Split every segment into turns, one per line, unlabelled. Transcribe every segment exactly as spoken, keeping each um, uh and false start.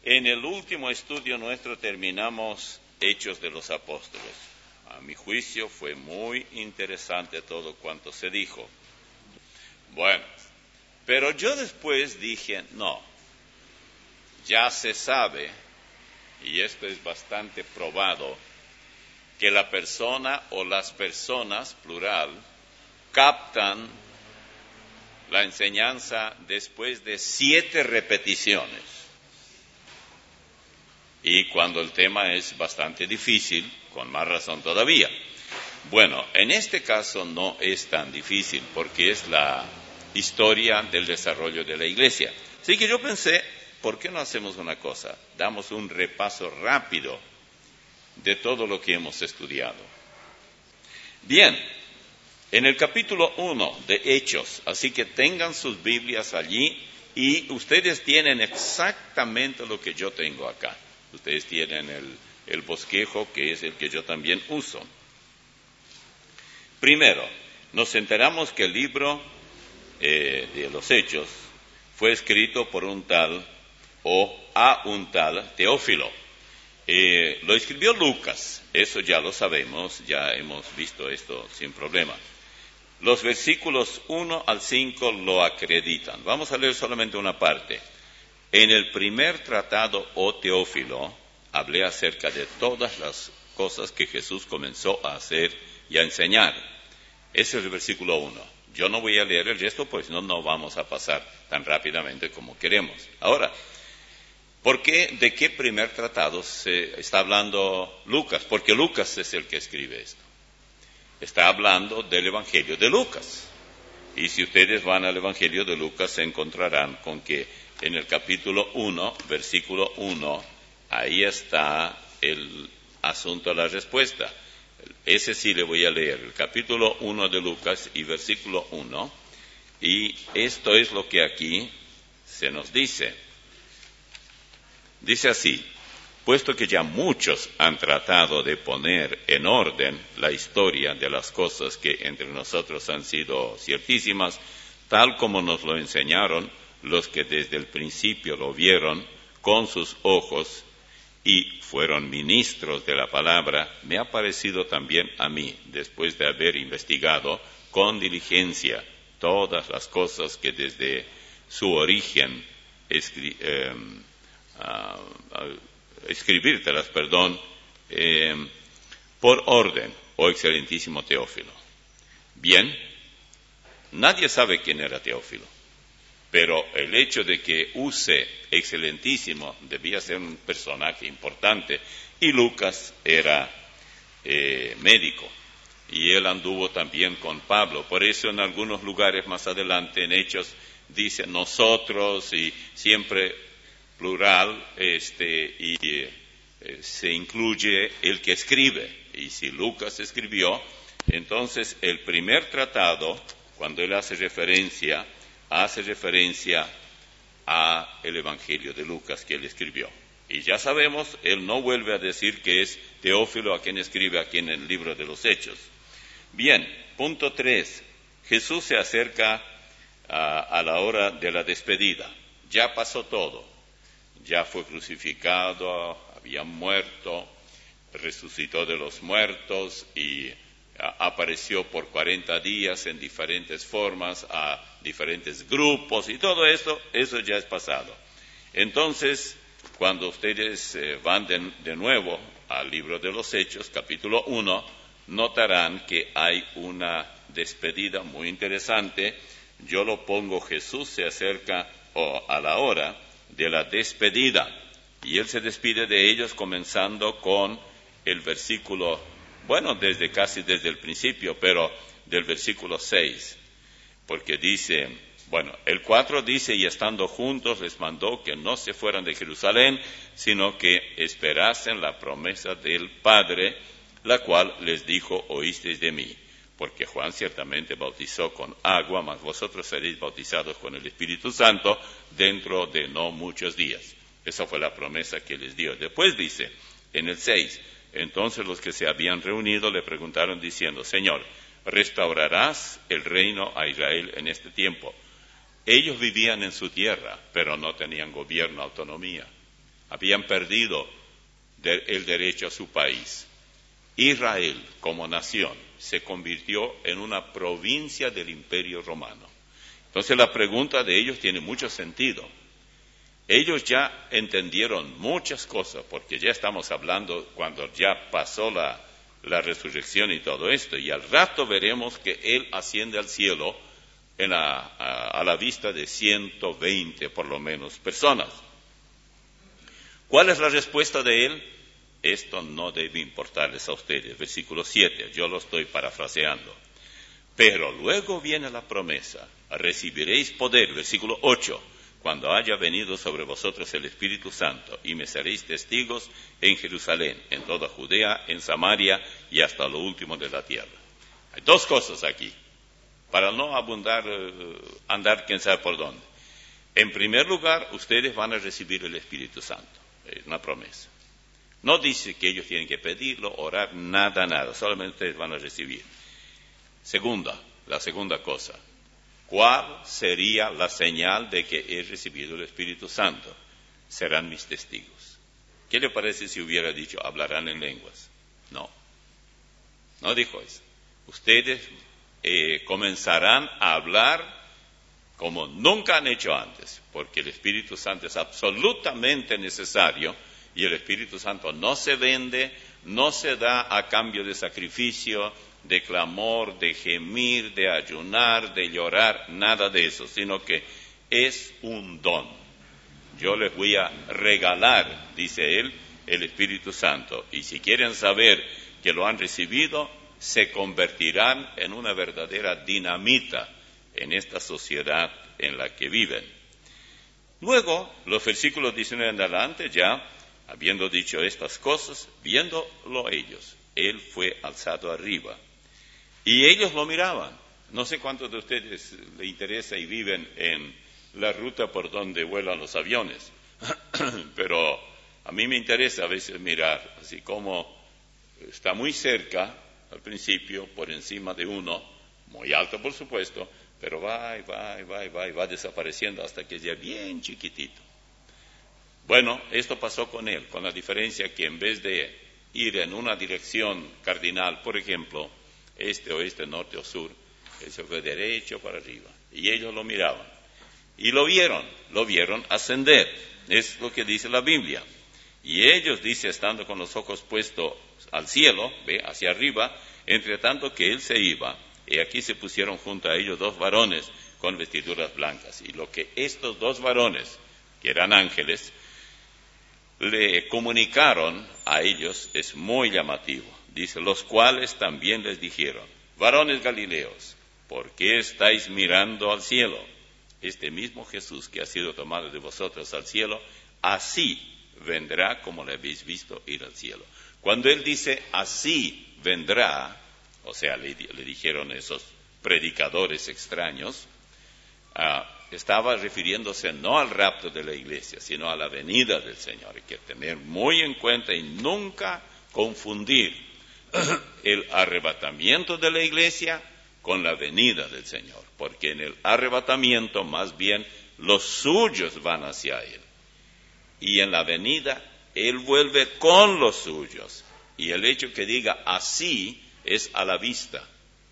En el último estudio nuestro terminamos Hechos de los Apóstoles. A mi juicio fue muy interesante todo cuanto se dijo. Bueno, pero yo después dije, no, ya se sabe, y esto es bastante probado, que la persona o las personas, plural, captan la enseñanza después de siete repeticiones. Y cuando el tema es bastante difícil, con más razón todavía. Bueno, en este caso no es tan difícil, porque es la historia del desarrollo de la iglesia. Así que yo pensé, ¿por qué no hacemos una cosa? Damos un repaso rápido de todo lo que hemos estudiado. Bien, en el capítulo uno de Hechos, así que tengan sus Biblias allí y ustedes tienen exactamente lo que yo tengo acá. Ustedes tienen el, el bosquejo, que es el que yo también uso. Primero, nos enteramos que el libro eh, de los Hechos fue escrito por un tal o a un tal Teófilo. Eh, lo escribió Lucas, eso ya lo sabemos, ya hemos visto esto sin problema. Los versículos uno al cinco lo acreditan. Vamos a leer solamente una parte. En el primer tratado, oh Teófilo, hablé acerca de todas las cosas que Jesús comenzó a hacer y a enseñar. Ese es el versículo uno. Yo no voy a leer el resto, pues no, no vamos a pasar tan rápidamente como queremos. Ahora, ¿por qué, de qué primer tratado se está hablando Lucas? Porque Lucas es el que escribe esto. Está hablando del Evangelio de Lucas. Y si ustedes van al Evangelio de Lucas, se encontrarán con que en el capítulo uno, versículo uno, ahí está el asunto de la respuesta. Ese sí le voy a leer, el capítulo uno de Lucas y versículo uno. Y esto es lo que aquí se nos dice. Dice así: puesto que ya muchos han tratado de poner en orden la historia de las cosas que entre nosotros han sido ciertísimas, tal como nos lo enseñaron los que desde el principio lo vieron con sus ojos y fueron ministros de la palabra, me ha parecido también a mí, después de haber investigado con diligencia todas las cosas que desde su origen escri- eh, uh, uh, escribírtelas, perdón, eh, por orden, oh excelentísimo Teófilo. Bien, nadie sabe quién era Teófilo, pero el hecho de que use excelentísimo debía ser un personaje importante, y Lucas era eh, médico, y él anduvo también con Pablo. Por eso en algunos lugares más adelante en Hechos dice nosotros, y siempre plural, este, y eh, se incluye el que escribe. Y si Lucas escribió, entonces el primer tratado, cuando él hace referencia, hace referencia a el Evangelio de Lucas que él escribió. Y ya sabemos, él no vuelve a decir que es Teófilo a quien escribe aquí en el libro de los Hechos. Bien, punto tres. Jesús se acerca a, a la hora de la despedida. Ya pasó todo. Ya fue crucificado, había muerto, resucitó de los muertos y a, apareció por cuarenta días en diferentes formas a diferentes grupos, y todo esto, eso ya es pasado. Entonces, cuando ustedes eh, van de, de nuevo al libro de los Hechos, capítulo uno, notarán que hay una despedida muy interesante. Yo lo pongo, Jesús se acerca oh, a la hora de la despedida, y él se despide de ellos comenzando con el versículo, bueno, desde casi desde el principio, pero del versículo seis, porque dice, bueno, el cuatro dice, y estando juntos les mandó que no se fueran de Jerusalén, sino que esperasen la promesa del Padre, la cual les dijo, oísteis de mí. Porque Juan ciertamente bautizó con agua, mas vosotros seréis bautizados con el Espíritu Santo dentro de no muchos días. Esa fue la promesa que les dio. Después dice, en el seis, entonces los que se habían reunido le preguntaron diciendo, Señor, ¿restaurarás el reino a Israel en este tiempo? Ellos vivían en su tierra, pero no tenían gobierno, autonomía. habían perdido de, el derecho a su país. Israel, como nación, se convirtió en una provincia del Imperio Romano. Entonces la pregunta de ellos tiene mucho sentido. Ellos ya entendieron muchas cosas, porque ya estamos hablando cuando ya pasó la, la resurrección y todo esto, y al rato veremos que Él asciende al cielo en la, a, a la vista de ciento veinte por lo menos personas. ¿Cuál es la respuesta de Él? Esto no debe importarles a ustedes. Versículo siete, yo lo estoy parafraseando. Pero luego viene la promesa, recibiréis poder, versículo ocho, cuando haya venido sobre vosotros el Espíritu Santo, y me seréis testigos en Jerusalén, en toda Judea, en Samaria y hasta lo último de la tierra. Hay dos cosas aquí, para no abundar, andar quién sabe por dónde. En primer lugar, ustedes van a recibir el Espíritu Santo, es una promesa. No dice que ellos tienen que pedirlo, orar, nada, nada, solamente ustedes van a recibir. Segunda, la segunda cosa. ¿Cuál sería la señal de que he recibido el Espíritu Santo? Serán mis testigos. ¿Qué le parece si hubiera dicho, hablarán en lenguas? No, no dijo eso. Ustedes eh, comenzarán a hablar como nunca han hecho antes, porque el Espíritu Santo es absolutamente necesario, y el Espíritu Santo no se vende, no se da a cambio de sacrificio, de clamor, de gemir, de ayunar, de llorar, nada de eso, sino que es un don. Yo les voy a regalar, dice él, el Espíritu Santo, y si quieren saber que lo han recibido, se convertirán en una verdadera dinamita en esta sociedad en la que viven. Luego, los versículos diecinueve en adelante, ya habiendo dicho estas cosas, viéndolo ellos, él fue alzado arriba. Y ellos lo miraban. No sé cuántos de ustedes les interesa y viven en la ruta por donde vuelan los aviones, pero a mí me interesa a veces mirar, así como está muy cerca, al principio, por encima de uno, muy alto por supuesto, pero va y va y va y va y va desapareciendo hasta que es ya bien chiquitito. Bueno, esto pasó con él, con la diferencia que en vez de ir en una dirección cardinal, por ejemplo, este, oeste, norte o sur, él se fue derecho para arriba. Y ellos lo miraban. Y lo vieron, lo vieron ascender. Es lo que dice la Biblia. Y ellos, dice, estando con los ojos puestos al cielo, ve, hacia arriba, entre tanto que él se iba, y aquí se pusieron junto a ellos dos varones con vestiduras blancas. Y lo que estos dos varones, que eran ángeles, le comunicaron a ellos es muy llamativo. Dice, los cuales también les dijeron, varones galileos, ¿por qué estáis mirando al cielo? Este mismo Jesús que ha sido tomado de vosotros al cielo, así vendrá como le habéis visto ir al cielo. Cuando él dice, así vendrá, o sea, le, le dijeron esos predicadores extraños, uh, estaba refiriéndose no al rapto de la iglesia, sino a la venida del Señor. Hay que tener muy en cuenta y nunca confundir el arrebatamiento de la iglesia con la venida del Señor, porque en el arrebatamiento más bien los suyos van hacia Él, y en la venida Él vuelve con los suyos, y el hecho que diga así es a la vista,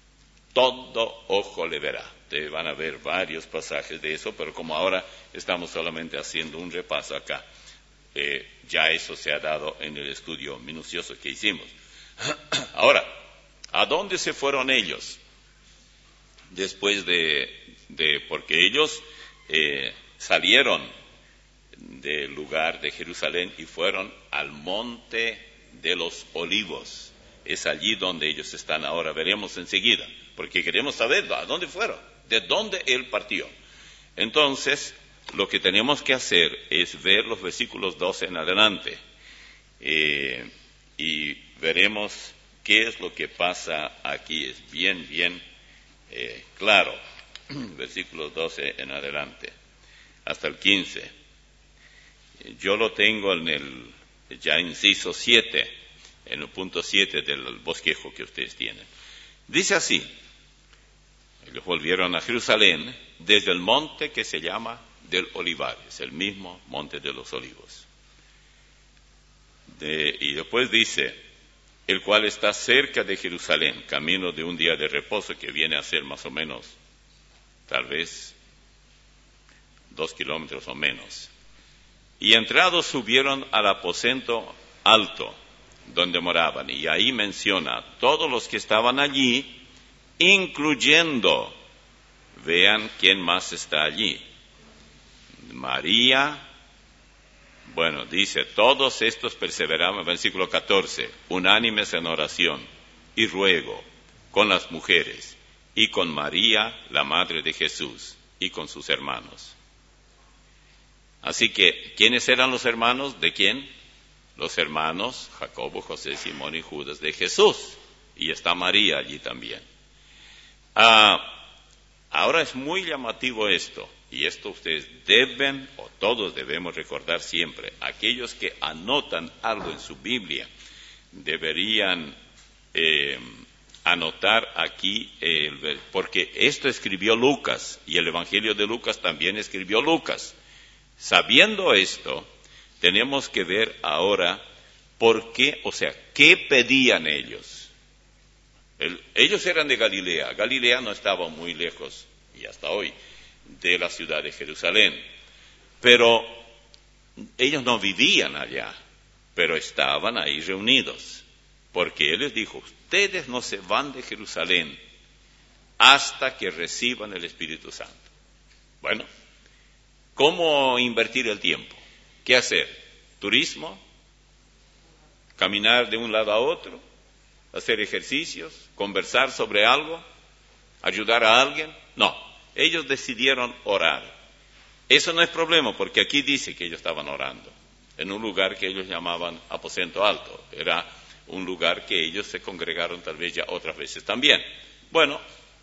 todo ojo le verá. Ustedes van a ver varios pasajes de eso, pero como ahora estamos solamente haciendo un repaso acá, eh, ya eso se ha dado en el estudio minucioso que hicimos. Ahora, ¿a dónde se fueron ellos? Después de, de porque ellos eh, salieron del lugar de Jerusalén y fueron al monte de los olivos. Es allí donde ellos están ahora, veremos enseguida, porque queremos saber a dónde fueron, de dónde él partió. Entonces, lo que tenemos que hacer es ver los versículos doce en adelante, eh, y veremos qué es lo que pasa aquí. Es bien, bien eh, claro. Versículos doce en adelante, hasta el quince. Yo lo tengo en el, ya inciso siete, en el punto siete del bosquejo que ustedes tienen. Dice así, ellos volvieron a Jerusalén desde el monte que se llama del Olivar, es el mismo monte de los olivos. De, y después dice, el cual está cerca de Jerusalén, camino de un día de reposo que viene a ser más o menos, tal vez, dos kilómetros o menos. Y entrados subieron al aposento alto, donde moraban, y ahí menciona todos los que estaban allí, incluyendo, vean quién más está allí, María. Bueno, dice, todos estos perseveraban, versículo catorce, unánimes en oración y ruego con las mujeres y con María, la madre de Jesús, y con sus hermanos. Así que, ¿quiénes eran los hermanos? ¿De quién? Los hermanos Jacobo, José, Simón y Judas de Jesús. Y está María allí también. Ah, ahora es muy llamativo esto. Y esto ustedes deben, o todos debemos recordar siempre, aquellos que anotan algo en su Biblia, deberían eh, anotar aquí, eh, porque esto escribió Lucas, y el Evangelio de Lucas también escribió Lucas. Sabiendo esto, tenemos que ver ahora por qué, o sea, qué pedían ellos. El, ellos eran de Galilea, Galilea no estaba muy lejos, y hasta hoy, de la ciudad de Jerusalén. Pero ellos no vivían allá, pero estaban ahí reunidos, porque Él les dijo, ustedes no se van de Jerusalén hasta que reciban el Espíritu Santo. Bueno, ¿cómo invertir el tiempo? ¿Qué hacer? ¿Turismo? ¿Caminar de un lado a otro? ¿Hacer ejercicios? ¿Conversar sobre algo? ¿Ayudar a alguien? No. Ellos decidieron orar. Eso no es problema, porque aquí dice que ellos estaban orando, en un lugar que ellos llamaban aposento alto. Era un lugar que ellos se congregaron tal vez ya otras veces también. Bueno,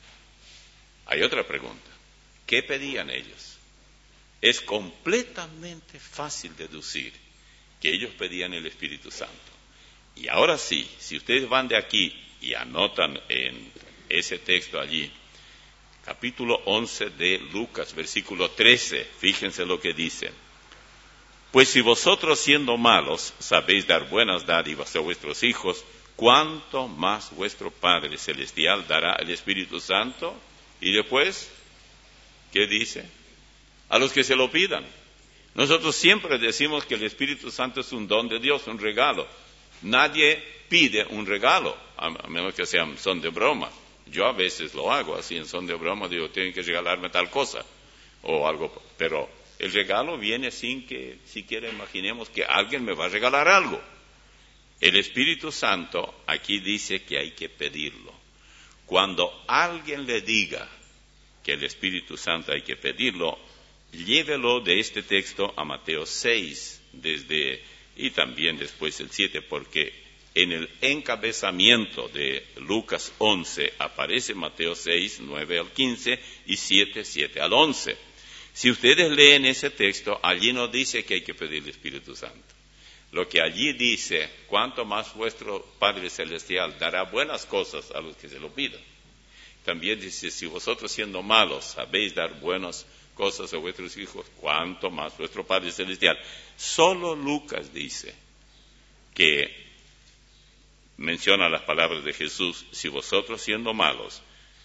hay otra pregunta. ¿Qué pedían ellos? Es completamente fácil deducir que ellos pedían el Espíritu Santo. Y ahora sí, si ustedes van de aquí y anotan en ese texto allí, capítulo once de Lucas, versículo trece, fíjense lo que dice. Pues si vosotros siendo malos sabéis dar buenas dádivas a vuestros hijos, ¿cuánto más vuestro Padre Celestial dará el Espíritu Santo? Y después, ¿qué dice? A los que se lo pidan. Nosotros siempre decimos que el Espíritu Santo es un don de Dios, un regalo. Nadie pide un regalo, a menos que sean son de broma. Yo a veces lo hago así en son de broma, digo, tienen que regalarme tal cosa o algo, pero el regalo viene sin que siquiera imaginemos que alguien me va a regalar algo. El Espíritu Santo aquí dice que hay que pedirlo. Cuando alguien le diga que el Espíritu Santo hay que pedirlo, llévelo de este texto a Mateo seis, desde, y también después el siete, porque en el encabezamiento de Lucas once aparece Mateo seis, nueve al quince y siete, siete al once. Si ustedes leen ese texto, allí no dice que hay que pedir el Espíritu Santo. Lo que allí dice, cuánto más vuestro Padre Celestial dará buenas cosas a los que se lo pidan. También dice, si vosotros siendo malos sabéis dar buenas cosas a vuestros hijos, cuánto más vuestro Padre Celestial. Solo Lucas dice que menciona las palabras de Jesús, si vosotros siendo malos,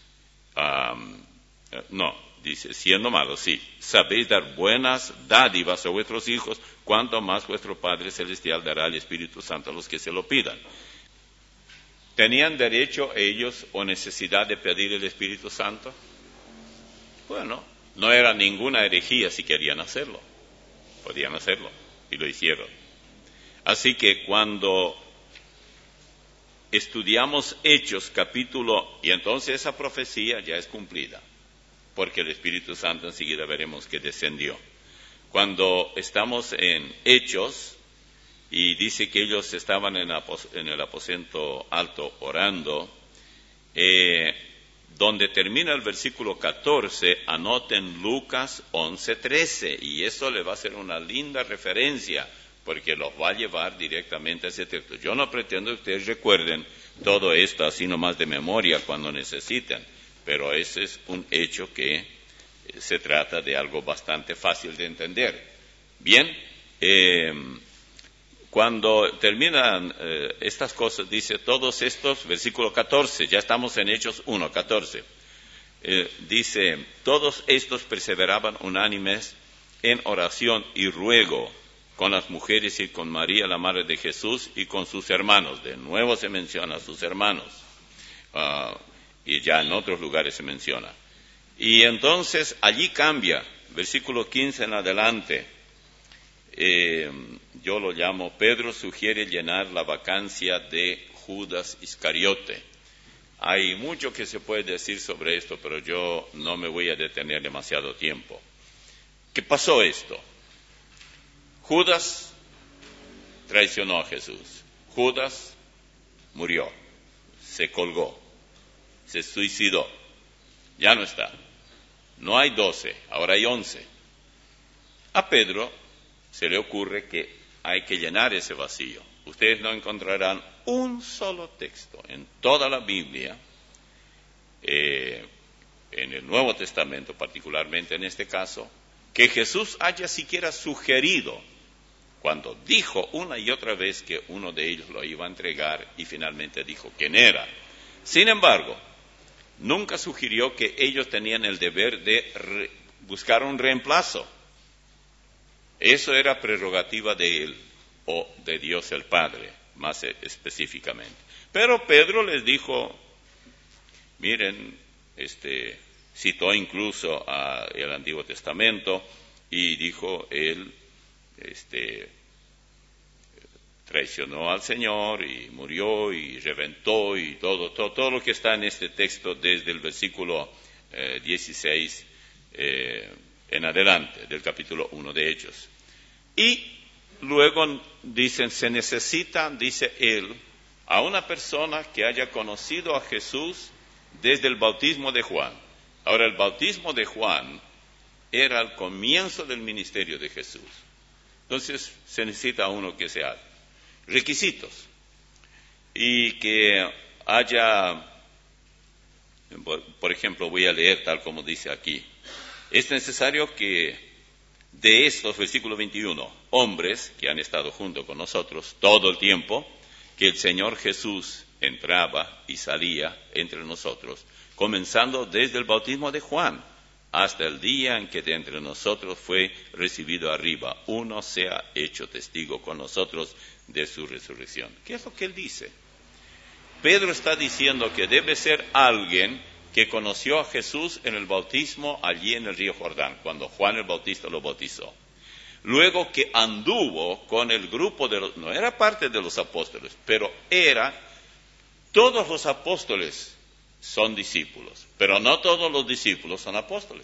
um, no, dice, siendo malos, sí, sabéis dar buenas dádivas a vuestros hijos, cuánto más vuestro Padre Celestial dará el Espíritu Santo a los que se lo pidan. ¿Tenían derecho ellos o necesidad de pedir el Espíritu Santo? Bueno, no era ninguna herejía si querían hacerlo, podían hacerlo, y lo hicieron. Así que cuando estudiamos Hechos capítulo, y entonces esa profecía ya es cumplida, porque el Espíritu Santo enseguida veremos que descendió. Cuando estamos en Hechos, y dice que ellos estaban en, en el aposento alto orando, eh, donde termina el versículo catorce, anoten Lucas once, trece, y eso le va a ser una linda referencia, porque los va a llevar directamente a ese texto. Yo no pretendo que ustedes recuerden todo esto así nomás de memoria cuando necesiten, pero ese es un hecho que se trata de algo bastante fácil de entender. Bien, eh, cuando terminan eh, estas cosas, dice, todos estos, versículo catorce, ya estamos en Hechos uno, catorce, eh, dice, todos estos perseveraban unánimes en oración y ruego con las mujeres y con María, la madre de Jesús, y con sus hermanos. De nuevo se menciona a sus hermanos, uh, y ya en otros lugares se menciona. Y entonces allí cambia, versículo quince en adelante, eh, yo lo llamo, Pedro sugiere llenar la vacancia de Judas Iscariote. Hay mucho que se puede decir sobre esto, pero yo no me voy a detener demasiado tiempo. ¿Qué pasó esto? Judas traicionó a Jesús. Judas murió, se colgó, se suicidó. Ya no está. No hay doce, ahora hay once. A Pedro se le ocurre que hay que llenar ese vacío. Ustedes no encontrarán un solo texto en toda la Biblia, eh, en el Nuevo Testamento particularmente en este caso, que Jesús haya siquiera sugerido, cuando dijo una y otra vez que uno de ellos lo iba a entregar y finalmente dijo quién era. Sin embargo, nunca sugirió que ellos tenían el deber de re- buscar un reemplazo. Eso era prerrogativa de él o de Dios el Padre, más específicamente. Pero Pedro les dijo, miren, este, citó incluso al Antiguo Testamento y dijo, él este, traicionó al Señor y murió y reventó y todo, todo, todo lo que está en este texto desde el versículo eh, dieciséis eh, en adelante, del capítulo uno de Hechos. Y luego dicen, se necesita, dice él, a una persona que haya conocido a Jesús desde el bautismo de Juan. Ahora, el bautismo de Juan era el comienzo del ministerio de Jesús. Entonces, se necesita a uno que sea requisitos y que haya, por ejemplo, voy a leer tal como dice aquí. Es necesario que de estos, versículo veintiuno, hombres que han estado junto con nosotros todo el tiempo, que el Señor Jesús entraba y salía entre nosotros, comenzando desde el bautismo de Juan hasta el día en que de entre nosotros fue recibido arriba, uno sea hecho testigo con nosotros de su resurrección. ¿Qué es lo que él dice? Pedro está diciendo que debe ser alguien que conoció a Jesús en el bautismo allí en el río Jordán, cuando Juan el Bautista lo bautizó. Luego que anduvo con el grupo de los, no era parte de los apóstoles, pero era, todos los apóstoles son discípulos, pero no todos los discípulos son apóstoles.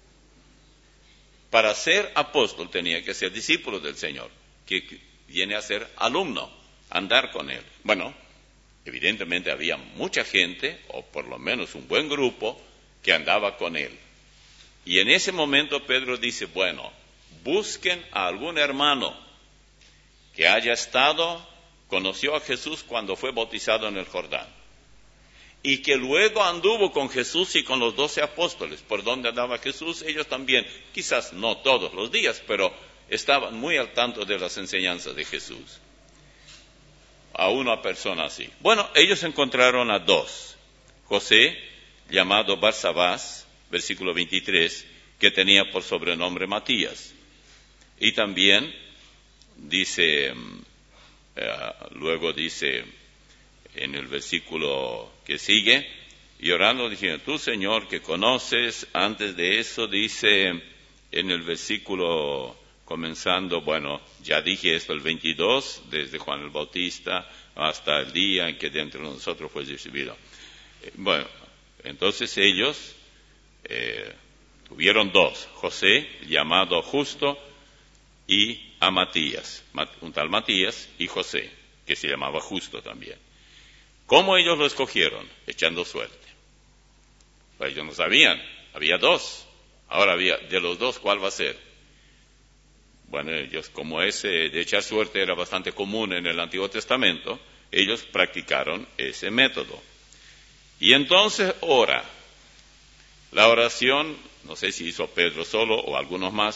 Para ser apóstol tenía que ser discípulo del Señor, que viene a ser alumno, andar con Él. Bueno, evidentemente había mucha gente, o por lo menos un buen grupo, que andaba con Él. Y en ese momento Pedro dice, bueno, busquen a algún hermano que haya estado, conoció a Jesús cuando fue bautizado en el Jordán, y que luego anduvo con Jesús y con los doce apóstoles. ¿Por dónde andaba Jesús? Ellos también, quizás no todos los días, pero estaban muy al tanto de las enseñanzas de Jesús. A una persona así. Bueno, ellos encontraron a dos. José, llamado Barsabás, versículo veintitrés, que tenía por sobrenombre Matías. Y también dice, eh, luego dice en el versículo que sigue, y orando diciendo, tú Señor que conoces, antes de eso dice en el versículo comenzando, bueno, ya dije esto, el veintidós, desde Juan el Bautista hasta el día en que de entre nosotros fue recibido. Eh, bueno, entonces ellos eh, tuvieron dos, José, llamado Justo, y a Matías, un tal Matías, y José, que se llamaba Justo también. ¿Cómo ellos lo escogieron? Echando suerte. Pues ellos no sabían, había dos. Ahora había, de los dos, ¿cuál va a ser? Bueno, ellos, como ese de echar suerte era bastante común en el Antiguo Testamento, ellos practicaron ese método. Y entonces ora. La oración, no sé si hizo Pedro solo o algunos más,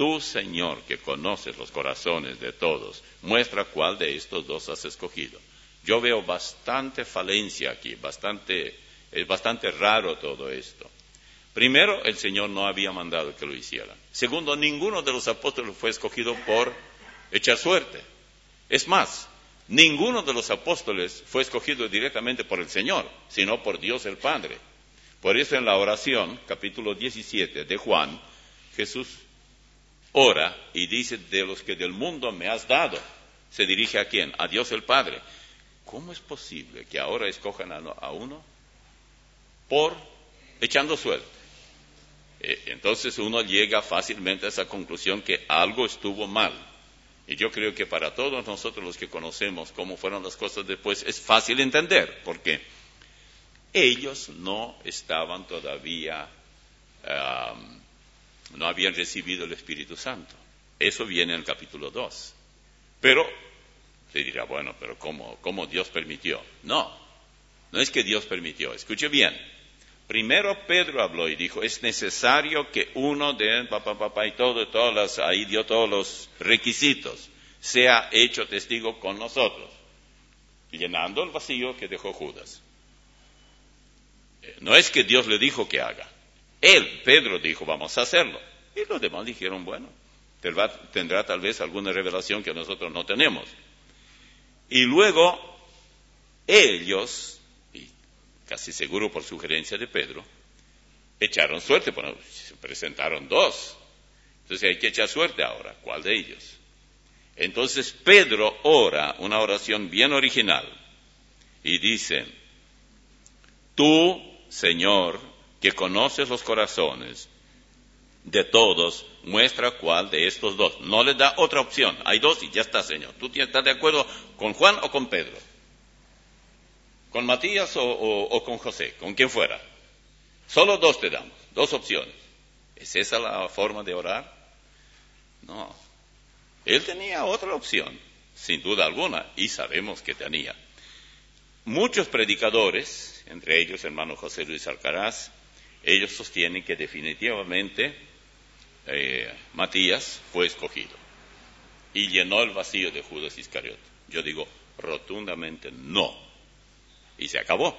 tú, Señor, que conoces los corazones de todos, muestra cuál de estos dos has escogido. Yo veo bastante falencia aquí, bastante, es bastante raro todo esto. Primero, el Señor no había mandado que lo hicieran. Segundo, ninguno de los apóstoles fue escogido por echar suerte. Es más, ninguno de los apóstoles fue escogido directamente por el Señor, sino por Dios el Padre. Por eso en la oración, capítulo diecisiete de Juan, Jesús ora y dice, de los que del mundo me has dado. ¿Se dirige a quién? A Dios el Padre. ¿Cómo es posible que ahora escojan a uno por echando suerte? Entonces uno llega fácilmente a esa conclusión que algo estuvo mal. Y yo creo que para todos nosotros los que conocemos cómo fueron las cosas después, es fácil entender. ¿Por qué? Ellos no estaban todavía, um, no habían recibido el Espíritu Santo. Eso viene en el capítulo dos. Pero, se dirá, bueno, pero ¿cómo, cómo Dios permitió? No, no es que Dios permitió. Escuche bien. Primero Pedro habló y dijo, es necesario que uno de papá, papá y todo, todas las, ahí dio todos los requisitos, sea hecho testigo con nosotros, llenando el vacío que dejó Judas. No es que Dios le dijo que haga. Él, Pedro, dijo, vamos a hacerlo. Y los demás dijeron, bueno, tendrá, tendrá tal vez alguna revelación que nosotros no tenemos. Y luego, ellos, y casi seguro por sugerencia de Pedro, echaron suerte. Bueno, se presentaron dos. Entonces hay que echar suerte ahora. ¿Cuál de ellos? Entonces Pedro ora una oración bien original y dice, tú, Señor, que conoces los corazones de todos, muestra cuál de estos dos. No le da otra opción. Hay dos y ya está, Señor. ¿Tú estás de acuerdo con Juan o con Pedro? ¿Con Matías o, o, o con José? ¿Con quien fuera? Solo dos te damos, dos opciones. ¿Es esa la forma de orar? No. Él tenía otra opción, sin duda alguna, y sabemos que tenía. Muchos predicadores, entre ellos hermano José Luis Alcaraz, ellos sostienen que definitivamente eh, Matías fue escogido y llenó el vacío de Judas Iscariote. Yo digo rotundamente no, y se acabó.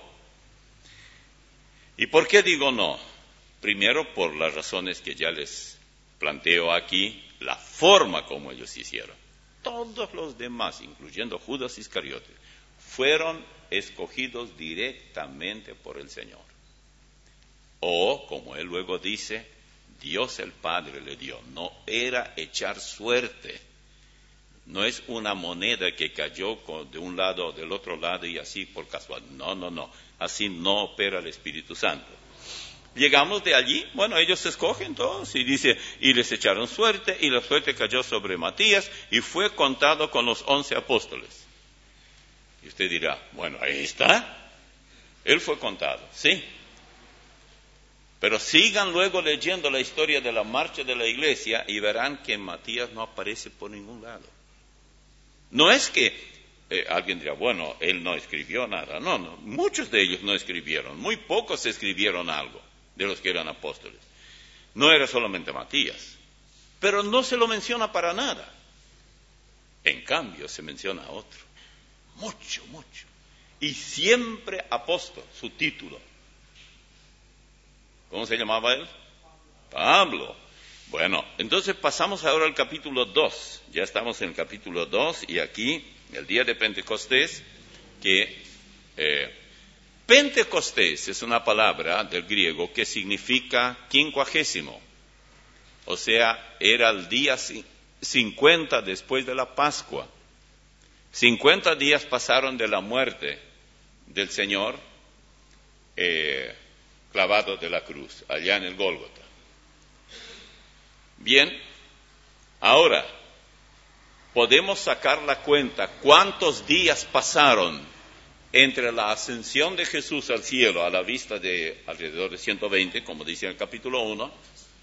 ¿Y por qué digo no? Primero, por las razones que ya les planteo aquí, la forma como ellos hicieron. Todos los demás, incluyendo Judas Iscariote, fueron escogidos directamente por el Señor. O, como él luego dice, Dios el Padre le dio. No era echar suerte. No es una moneda que cayó de un lado o del otro lado y así por casual. No, no, no. Así no opera el Espíritu Santo. Llegamos de allí, bueno, ellos se escogen todos y dice, y les echaron suerte y la suerte cayó sobre Matías y fue contado con los once apóstoles. Y usted dirá, bueno, ahí está. Él fue contado, sí. Pero sigan luego leyendo la historia de la marcha de la iglesia y verán que Matías no aparece por ningún lado. No es que eh, alguien dirá, bueno, él no escribió nada. No, no, muchos de ellos no escribieron. Muy pocos escribieron algo de los que eran apóstoles. No era solamente Matías. Pero no se lo menciona para nada. En cambio, se menciona a otro. Mucho, mucho. Y siempre apóstol, su título. ¿Cómo se llamaba él? Pablo. Bueno, entonces pasamos ahora al capítulo dos. Ya estamos en el capítulo dos y aquí, el día de Pentecostés, que eh, Pentecostés es una palabra del griego que significa quincuagésimo. O sea, era el día cincuenta después de la Pascua. cincuenta días pasaron de la muerte del Señor eh, clavado de la cruz, allá en el Gólgota. Bien, ahora podemos sacar la cuenta cuántos días pasaron entre la ascensión de Jesús al cielo a la vista de alrededor de ciento veinte, como dice en el capítulo uno,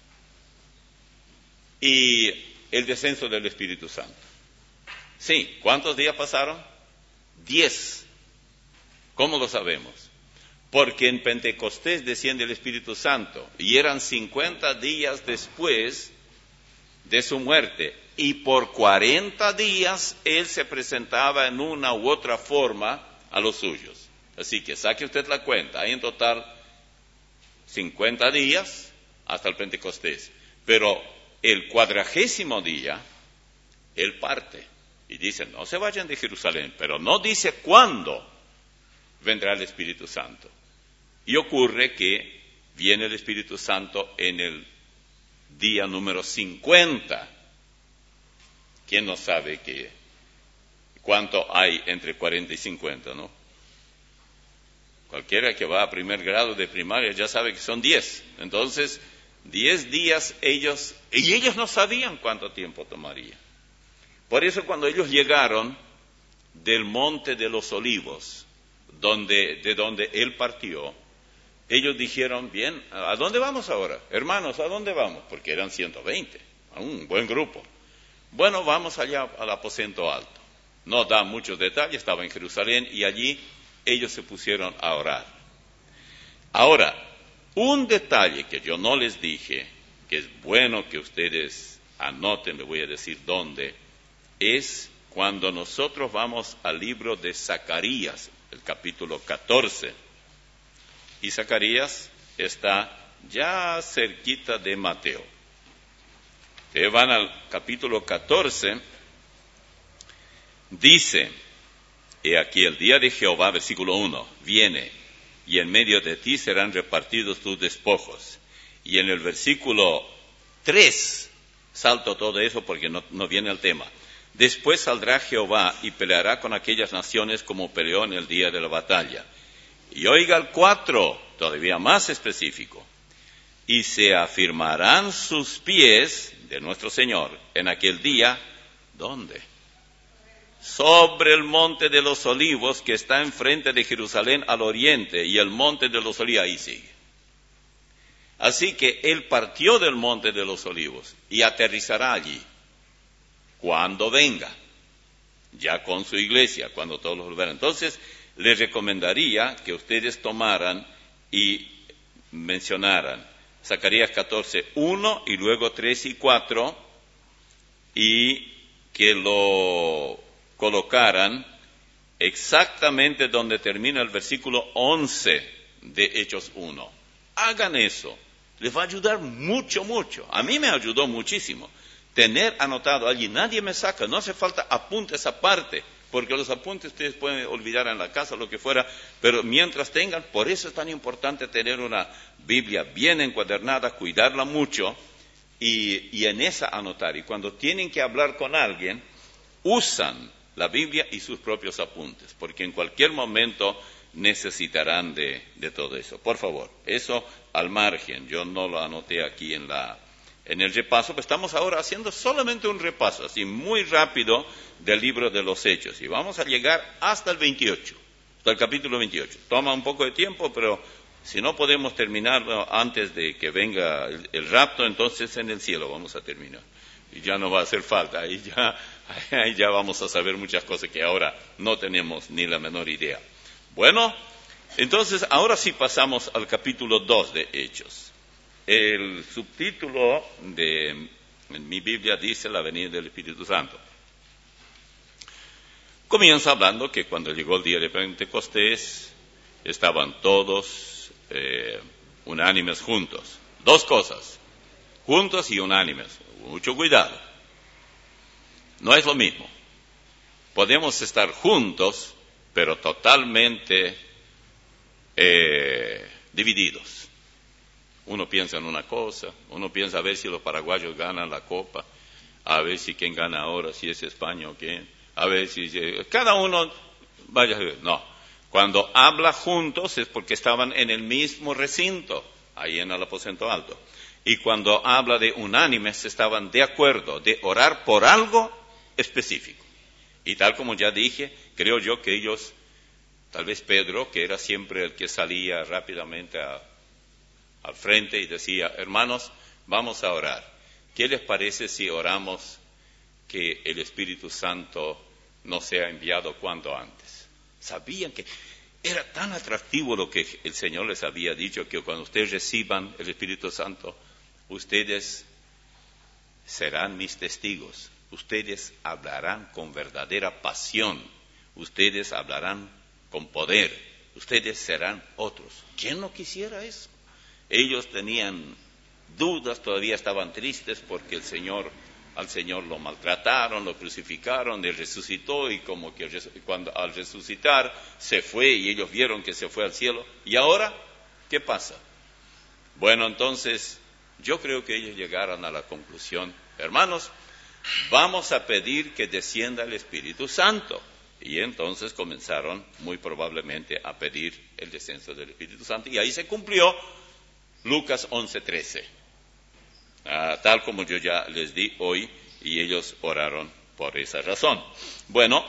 y el descenso del Espíritu Santo. Sí, ¿cuántos días pasaron? Diez. ¿Cómo lo sabemos? Porque en Pentecostés desciende el Espíritu Santo y eran cincuenta días después de su muerte. Y por cuarenta días él se presentaba en una u otra forma a los suyos. Así que saque usted la cuenta, hay en total cincuenta días hasta el Pentecostés. Pero el cuadragésimo día, él parte y dice, no se vayan de Jerusalén, pero no dice cuándo vendrá el Espíritu Santo. Y ocurre que viene el Espíritu Santo en el día número cincuenta. ¿Quién no sabe qué, cuánto hay entre cuarenta y cincuenta, no? Cualquiera que va a primer grado de primaria ya sabe que son diez. Entonces, diez días ellos, y ellos no sabían cuánto tiempo tomaría. Por eso cuando ellos llegaron del Monte de los Olivos, donde, de donde él partió, ellos dijeron, bien, ¿a dónde vamos ahora? Hermanos, ¿a dónde vamos? Porque eran ciento veinte, un buen grupo. Bueno, vamos allá al aposento alto. No da muchos detalles, estaba en Jerusalén y allí ellos se pusieron a orar. Ahora, un detalle que yo no les dije, que es bueno que ustedes anoten, les voy a decir dónde, es cuando nosotros vamos al libro de Zacarías, el capítulo catorce. Y Zacarías está ya cerquita de Mateo. Ustedes van al capítulo catorce, dice, he aquí el día de Jehová, versículo uno, viene, y en medio de ti serán repartidos tus despojos. Y en el versículo tres, salto todo eso porque no, no viene el tema. Después saldrá Jehová y peleará con aquellas naciones como peleó en el día de la batalla. Y oiga el cuatro, todavía más específico. Y se afirmarán sus pies de nuestro Señor en aquel día, ¿dónde? Sobre el monte de los olivos que está enfrente de Jerusalén al oriente, y el monte de los olivos ahí sigue. Así que él partió del monte de los olivos y aterrizará allí cuando venga, ya con su iglesia, cuando todos los verán. Entonces, les recomendaría que ustedes tomaran y mencionaran Zacarías catorce, uno y luego tres y cuatro, y que lo colocaran exactamente donde termina el versículo once de Hechos uno. Hagan eso, les va a ayudar mucho, mucho. A mí me ayudó muchísimo tener anotado allí, nadie me saca, no hace falta apuntes aparte, porque los apuntes ustedes pueden olvidar en la casa, lo que fuera, pero mientras tengan, por eso es tan importante tener una Biblia bien encuadernada, cuidarla mucho, y, y en esa anotar. Y cuando tienen que hablar con alguien, usan la Biblia y sus propios apuntes, porque en cualquier momento necesitarán de, de todo eso. Por favor, eso al margen, yo no lo anoté aquí en la... En el repaso, pues estamos ahora haciendo solamente un repaso, así muy rápido, del libro de los Hechos. Y vamos a llegar hasta el veintiocho, hasta el capítulo veintiocho. Toma un poco de tiempo, pero si no podemos terminarlo antes de que venga el, el rapto, entonces en el cielo vamos a terminar. Y ya no va a hacer falta, ahí ya, ahí ya vamos a saber muchas cosas que ahora no tenemos ni la menor idea. Bueno, entonces ahora sí pasamos al capítulo dos de Hechos. El subtítulo de en mi Biblia dice la venida del Espíritu Santo. Comienza hablando que cuando llegó el día de Pentecostés estaban todos eh, unánimes juntos. Dos cosas, juntos y unánimes. Mucho cuidado. No es lo mismo. Podemos estar juntos, pero totalmente eh, divididos. Uno piensa en una cosa, uno piensa a ver si los paraguayos ganan la Copa, a ver si quién gana ahora, si es España o quién, a ver si... Cada uno vaya a ver. No, cuando habla juntos es porque estaban en el mismo recinto, ahí en el aposento alto. Y cuando habla de unánimes, estaban de acuerdo de orar por algo específico. Y tal como ya dije, creo yo que ellos, tal vez Pedro, que era siempre el que salía rápidamente a... al frente y decía, hermanos, vamos a orar. ¿Qué les parece si oramos que el Espíritu Santo nos sea enviado cuanto antes? Sabían que era tan atractivo lo que el Señor les había dicho, que cuando ustedes reciban el Espíritu Santo, ustedes serán mis testigos. Ustedes hablarán con verdadera pasión. Ustedes hablarán con poder. Ustedes serán otros. ¿Quién no quisiera eso? Ellos tenían dudas, todavía estaban tristes porque el Señor, al Señor lo maltrataron, lo crucificaron, Él resucitó y como que cuando al resucitar se fue y ellos vieron que se fue al cielo. ¿Y ahora qué pasa? Bueno, entonces yo creo que ellos llegaron a la conclusión, hermanos, vamos a pedir que descienda el Espíritu Santo. Y entonces comenzaron muy probablemente a pedir el descenso del Espíritu Santo. Y ahí se cumplió Lucas once trece, ah, tal como yo ya les di hoy, y ellos oraron por esa razón. Bueno,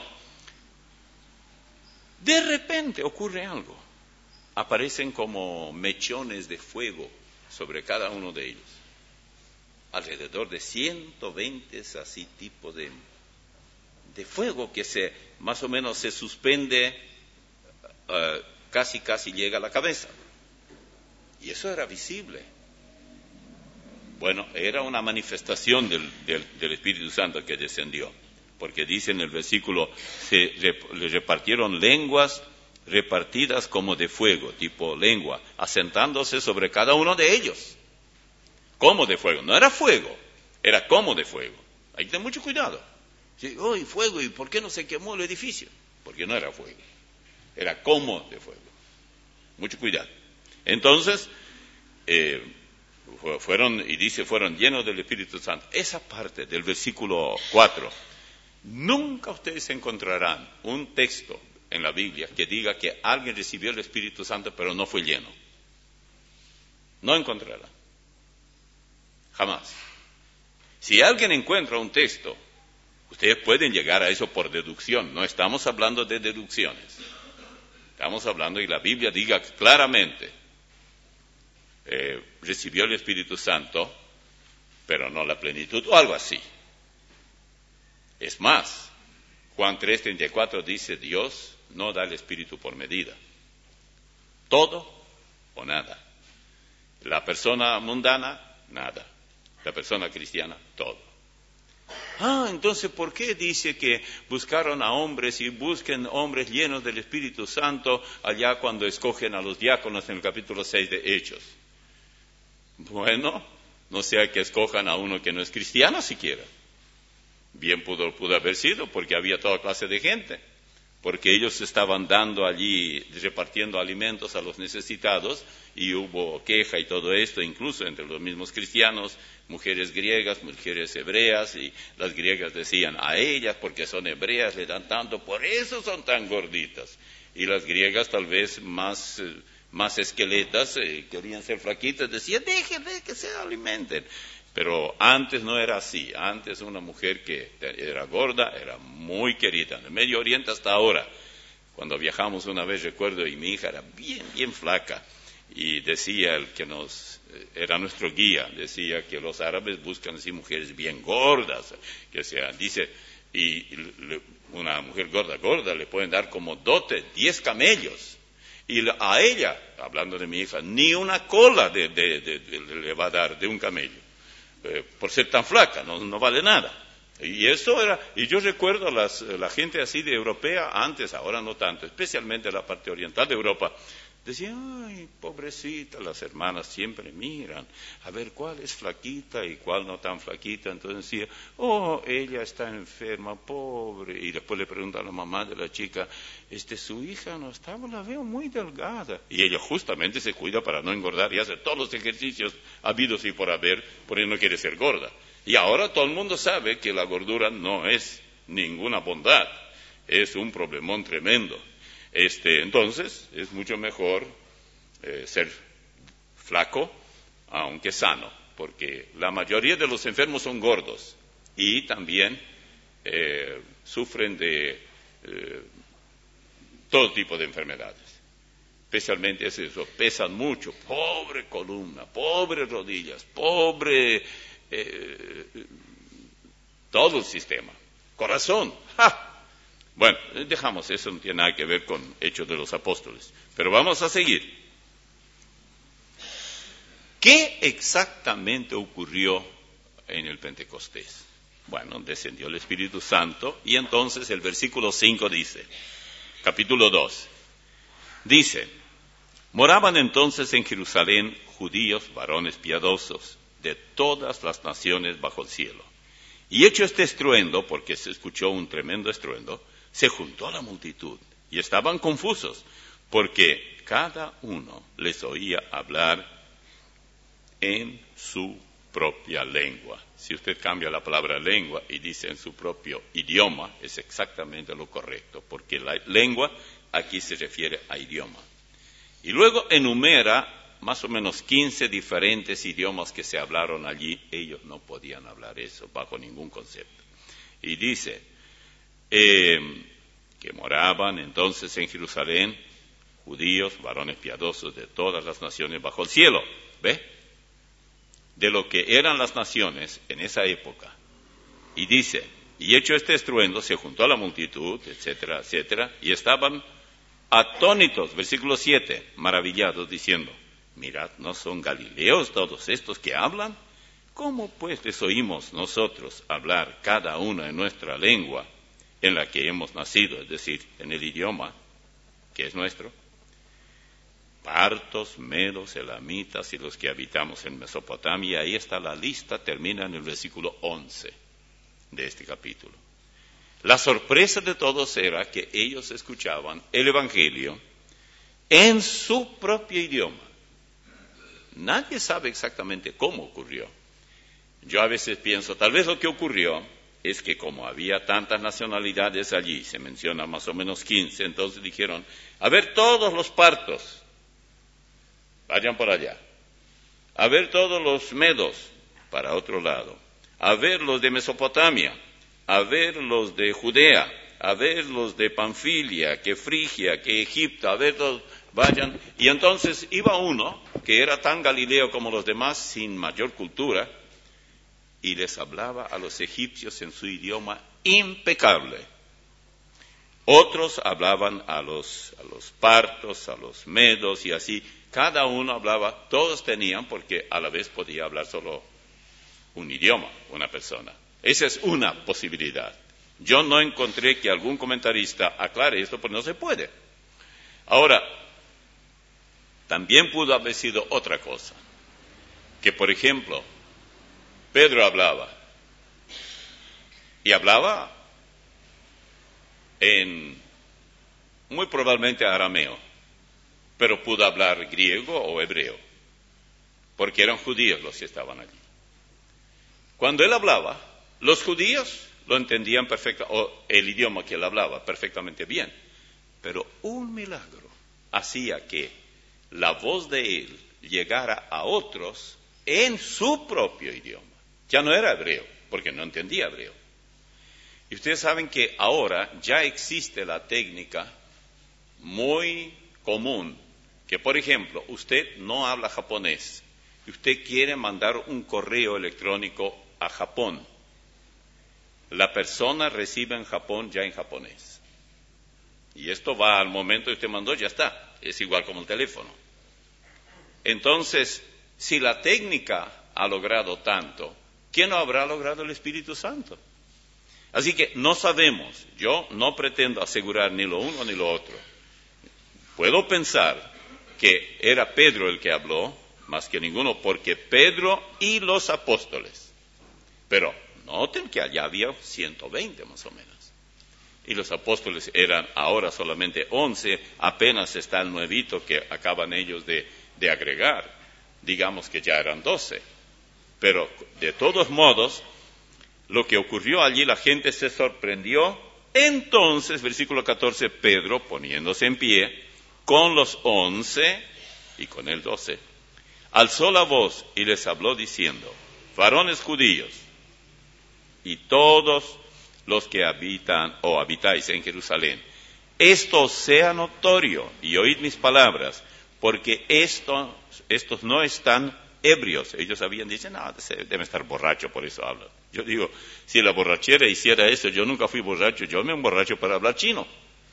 de repente ocurre algo. Aparecen como mechones de fuego sobre cada uno de ellos. Alrededor de ciento veinte así tipos de, de fuego que se más o menos se suspende, uh, casi casi llega a la cabeza. Y eso era visible. Bueno, era una manifestación del, del, del Espíritu Santo que descendió. Porque dice en el versículo, se le repartieron lenguas repartidas como de fuego, tipo lengua, asentándose sobre cada uno de ellos. Como de fuego, no era fuego, era como de fuego. Hay que tener mucho cuidado. Sí, oh, y fuego, ¿y por qué no se quemó el edificio? Porque no era fuego, era como de fuego. Mucho cuidado. Entonces, eh, fueron, y dice, fueron llenos del Espíritu Santo. Esa parte del versículo cuatro, nunca ustedes encontrarán un texto en la Biblia que diga que alguien recibió el Espíritu Santo pero no fue lleno. No encontrarán. Jamás. Si alguien encuentra un texto, ustedes pueden llegar a eso por deducción. No estamos hablando de deducciones. Estamos hablando, y la Biblia diga claramente, eh, recibió el Espíritu Santo, pero no la plenitud, o algo así. Es más, Juan tres treinta y cuatro dice, Dios no da el Espíritu por medida. Todo o nada. La persona mundana, nada. La persona cristiana, todo. Ah, entonces, ¿por qué dice que buscaron a hombres y busquen hombres llenos del Espíritu Santo allá cuando escogen a los diáconos en el capítulo seis de Hechos? Bueno, no sea que escojan a uno que no es cristiano siquiera. Bien pudo, pudo haber sido, porque había toda clase de gente. Porque ellos estaban dando allí, repartiendo alimentos a los necesitados, y hubo queja y todo esto, incluso entre los mismos cristianos, mujeres griegas, mujeres hebreas, y las griegas decían, a ellas, porque son hebreas, le dan tanto, por eso son tan gorditas. Y las griegas, tal vez más, eh, más esqueletas, eh, querían ser flaquitas, decían, déjenle que se alimenten. Pero antes no era así. Antes una mujer que era gorda era muy querida. En el Medio Oriente hasta ahora. Cuando viajamos una vez, recuerdo, y mi hija era bien, bien flaca. Y decía el que nos, era nuestro guía, decía que los árabes buscan así mujeres bien gordas. Que sea, dice, y una mujer gorda, gorda, le pueden dar como dote diez camellos. Y a ella, hablando de mi hija, ni una cola de, de, de, de, le va a dar de un camello. Eh, por ser tan flaca, no, no vale nada. Y eso era, y yo recuerdo las, la gente así de europea, antes, ahora no tanto, especialmente la parte oriental de Europa, decían, ay, pobrecita, las hermanas siempre miran, a ver cuál es flaquita y cuál no tan flaquita. Entonces decía, oh, ella está enferma, pobre. Y después le pregunta a la mamá de la chica, este, su hija no está, la veo muy delgada. Y ella justamente se cuida para no engordar y hace todos los ejercicios habidos y por haber, porque no quiere ser gorda. Y ahora todo el mundo sabe que la gordura no es ninguna bondad, es un problemón tremendo. Este, entonces, es mucho mejor eh, ser flaco, aunque sano, porque la mayoría de los enfermos son gordos y también eh, sufren de eh, todo tipo de enfermedades. Especialmente eso, pesan mucho, pobre columna, pobre rodillas, pobre eh, todo el sistema, corazón, ¡ja! Bueno, dejamos eso, no tiene nada que ver con Hechos de los Apóstoles. Pero vamos a seguir. ¿Qué exactamente ocurrió en el Pentecostés. Bueno, descendió el Espíritu Santo y entonces el versículo cinco dice, capítulo dos, dice, moraban entonces en Jerusalén judíos, varones piadosos, de todas las naciones bajo el cielo. Y hecho este estruendo, porque se escuchó un tremendo estruendo, se juntó la multitud y estaban confusos, porque cada uno les oía hablar en su propia lengua. Si usted cambia la palabra lengua y dice en su propio idioma, es exactamente lo correcto, porque la lengua aquí se refiere a idioma. Y luego enumera más o menos quince diferentes idiomas que se hablaron allí. Ellos no podían hablar eso bajo ningún concepto. Y dice eh, que moraban entonces en Jerusalén judíos, varones piadosos de todas las naciones bajo el cielo. ¿Ve? De lo que eran las naciones en esa época. Y dice, y hecho este estruendo, se juntó a la multitud, etcétera, etcétera, y estaban atónitos, versículo siete, maravillados, diciendo, mirad, ¿no son galileos todos estos que hablan? ¿Cómo pues les oímos nosotros hablar cada uno en nuestra lengua en la que hemos nacido, es decir, en el idioma que es nuestro? Partos, medos, elamitas y los que habitamos en Mesopotamia. Ahí está la lista, termina en el versículo once de este capítulo. La sorpresa de todos era que ellos escuchaban el Evangelio en su propio idioma. Nadie sabe exactamente cómo ocurrió. Yo a veces pienso, tal vez lo que ocurrió es que como había tantas nacionalidades allí, se menciona más o menos quince, entonces dijeron, a ver todos los partos, vayan por allá. A ver todos los medos, para otro lado. A ver los de Mesopotamia. A ver los de Judea. A ver los de Panfilia, que Frigia, que Egipto. A ver todos, vayan. Y entonces iba uno, que era tan galileo como los demás, sin mayor cultura, y les hablaba a los egipcios en su idioma impecable. Otros hablaban a los, a los partos, a los medos y así. Cada uno hablaba, todos tenían, porque a la vez podía hablar solo un idioma, una persona. Esa es una posibilidad. Yo no encontré que algún comentarista aclare esto, porque no se puede. Ahora, también pudo haber sido otra cosa. Que, por ejemplo, Pedro hablaba. Y hablaba en, muy probablemente arameo. Pero pudo hablar griego o hebreo, porque eran judíos los que estaban allí. Cuando él hablaba, los judíos lo entendían perfectamente, o el idioma que él hablaba perfectamente bien, pero un milagro hacía que la voz de él llegara a otros en su propio idioma. Ya no era hebreo, porque no entendía hebreo. Y ustedes saben que ahora ya existe la técnica muy común, que por ejemplo, usted no habla japonés y usted quiere mandar un correo electrónico a Japón. La persona recibe en Japón ya en japonés. Y esto va al momento que usted mandó, ya está. Es igual como el teléfono. Entonces, si la técnica ha logrado tanto, ¿quién no habrá logrado el Espíritu Santo? Así que no sabemos. Yo no pretendo asegurar ni lo uno ni lo otro. Puedo pensar que era Pedro el que habló, más que ninguno, porque Pedro y los apóstoles. Pero noten que allá había ciento veinte más o menos. Y los apóstoles eran ahora solamente once, apenas está el nuevito que acaban ellos de, de agregar. Digamos que ya eran doce. Pero de todos modos, lo que ocurrió allí, la gente se sorprendió. Entonces, versículo catorce, Pedro, poniéndose en pie, con los once y con el doce, alzó la voz y les habló diciendo, varones judíos y todos los que habitan o habitáis en Jerusalén, esto sea notorio y oíd mis palabras, porque estos, estos no están ebrios. Ellos habían dicho, no, debe estar borracho, por eso habla. Yo digo, si la borrachera hiciera eso, yo nunca fui borracho, yo me emborracho para hablar chino.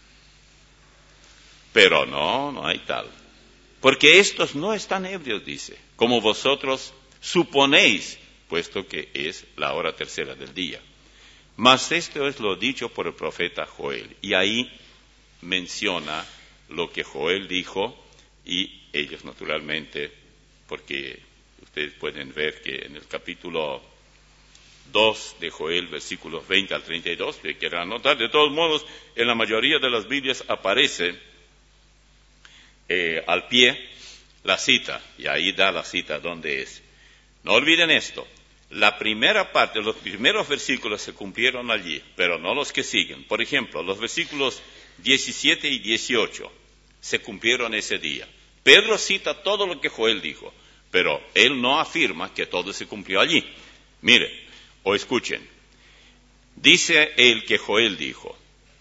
Pero no, no hay tal. Porque estos no están ebrios, dice, como vosotros suponéis, puesto que es la hora tercera del día. Mas esto es lo dicho por el profeta Joel. Y ahí menciona lo que Joel dijo, y ellos naturalmente, porque ustedes pueden ver que en el capítulo dos de Joel, versículos veinte al treinta y dos, que quieran anotar, de todos modos, en la mayoría de las Biblias aparece eh, al pie la cita, y ahí da la cita donde es. No olviden esto, la primera parte, los primeros versículos se cumplieron allí, pero no los que siguen. Por ejemplo, los versículos diecisiete y dieciocho se cumplieron ese día. Pedro cita todo lo que Joel dijo, pero él no afirma que todo se cumplió allí. Mire, o escuchen, dice el que Joel dijo: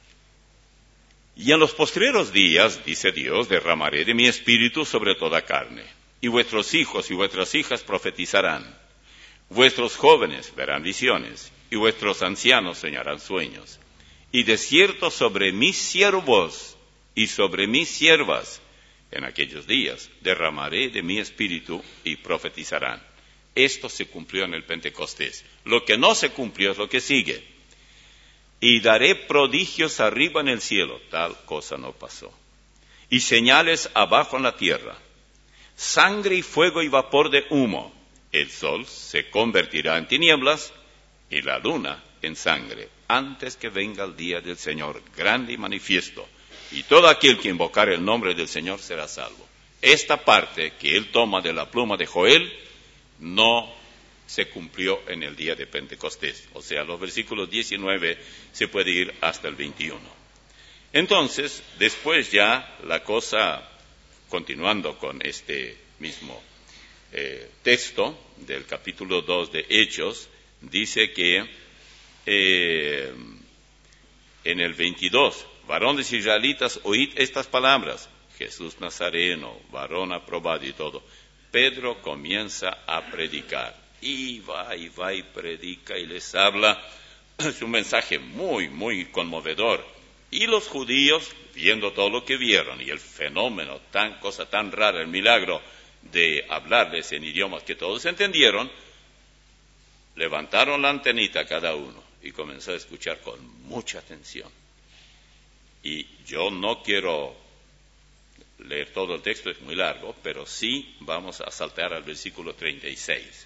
y en los postreros días, dice Dios, derramaré de mi espíritu sobre toda carne, y vuestros hijos y vuestras hijas profetizarán, vuestros jóvenes verán visiones, y vuestros ancianos soñarán sueños, y de cierto sobre mis siervos y sobre mis siervas en aquellos días derramaré de mi espíritu y profetizarán. Esto se cumplió en el Pentecostés. Lo que no se cumplió es lo que sigue. Y daré prodigios arriba en el cielo. Tal cosa no pasó. Y señales abajo en la tierra. Sangre y fuego y vapor de humo. El sol se convertirá en tinieblas y la luna en sangre, antes que venga el día del Señor grande y manifiesto. Y todo aquel que invocar el nombre del Señor será salvo. Esta parte que él toma de la pluma de Joel no se cumplió en el día de Pentecostés. O sea, los versículos diecinueve se puede ir hasta el veintiuno. Entonces, después ya la cosa, continuando con este mismo eh, texto del capítulo dos de Hechos, dice que eh, en el veintidós, varones israelitas, oíd estas palabras, Jesús Nazareno, varón aprobado y todo. Pedro comienza a predicar, y va, y va, y predica, y les habla. Es un mensaje muy, muy conmovedor. Y los judíos, viendo todo lo que vieron, y el fenómeno, tan cosa tan rara, el milagro de hablarles en idiomas que todos entendieron, levantaron la antenita cada uno, y comenzó a escuchar con mucha atención. Y yo no quiero leer todo el texto, es muy largo, pero sí vamos a saltar al versículo treinta y seis.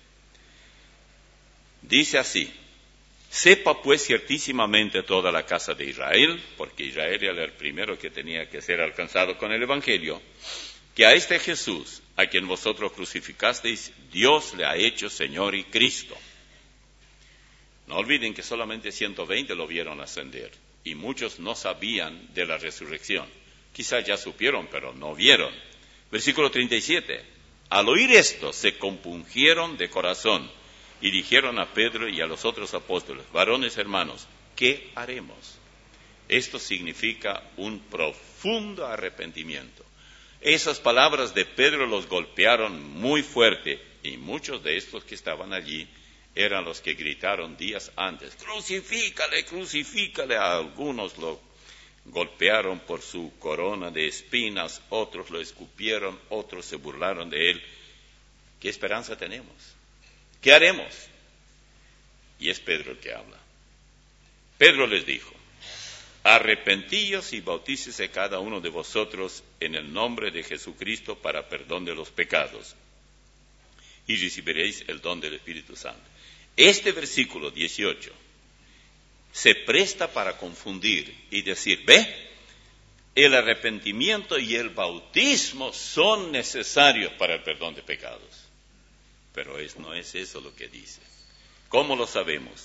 Dice así: sepa pues ciertísimamente toda la casa de Israel, porque Israel era el primero que tenía que ser alcanzado con el Evangelio, que a este Jesús, a quien vosotros crucificasteis, Dios le ha hecho Señor y Cristo. No olviden que solamente ciento veinte lo vieron ascender, y muchos no sabían de la resurrección. Quizás ya supieron, pero no vieron. Versículo treinta y siete. Al oír esto, se compungieron de corazón y dijeron a Pedro y a los otros apóstoles: varones hermanos, ¿qué haremos? Esto significa un profundo arrepentimiento. Esas palabras de Pedro los golpearon muy fuerte, y muchos de estos que estaban allí eran los que gritaron días antes: crucifícale, crucifícale. A algunos lo golpearon por su corona de espinas, otros lo escupieron, otros se burlaron de él. ¿Qué esperanza tenemos? ¿Qué haremos? Y es Pedro el que habla. Pedro les dijo: arrepentíos y bautícese cada uno de vosotros en el nombre de Jesucristo para perdón de los pecados, y recibiréis el don del Espíritu Santo. Este versículo dieciocho se presta para confundir y decir: ve, el arrepentimiento y el bautismo son necesarios para el perdón de pecados. Pero es, no es eso lo que dice. ¿Cómo lo sabemos?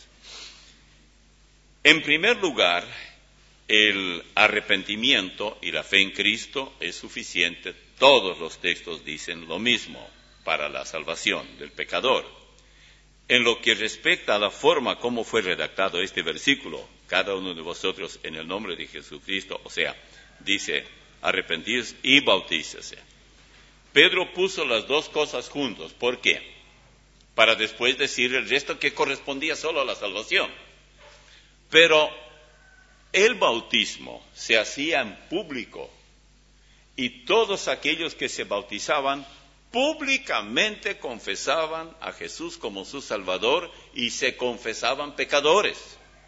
En primer lugar, el arrepentimiento y la fe en Cristo es suficiente. Todos los textos dicen lo mismo para la salvación del pecador. En lo que respecta a la forma como fue redactado este versículo, cada uno de vosotros en el nombre de Jesucristo, o sea, dice, arrepentíos y bautícese. Pedro puso las dos cosas juntos. ¿Por qué? Para después decir el resto que correspondía solo a la salvación. Pero el bautismo se hacía en público, y todos aquellos que se bautizaban públicamente confesaban a Jesús como su Salvador y se confesaban pecadores.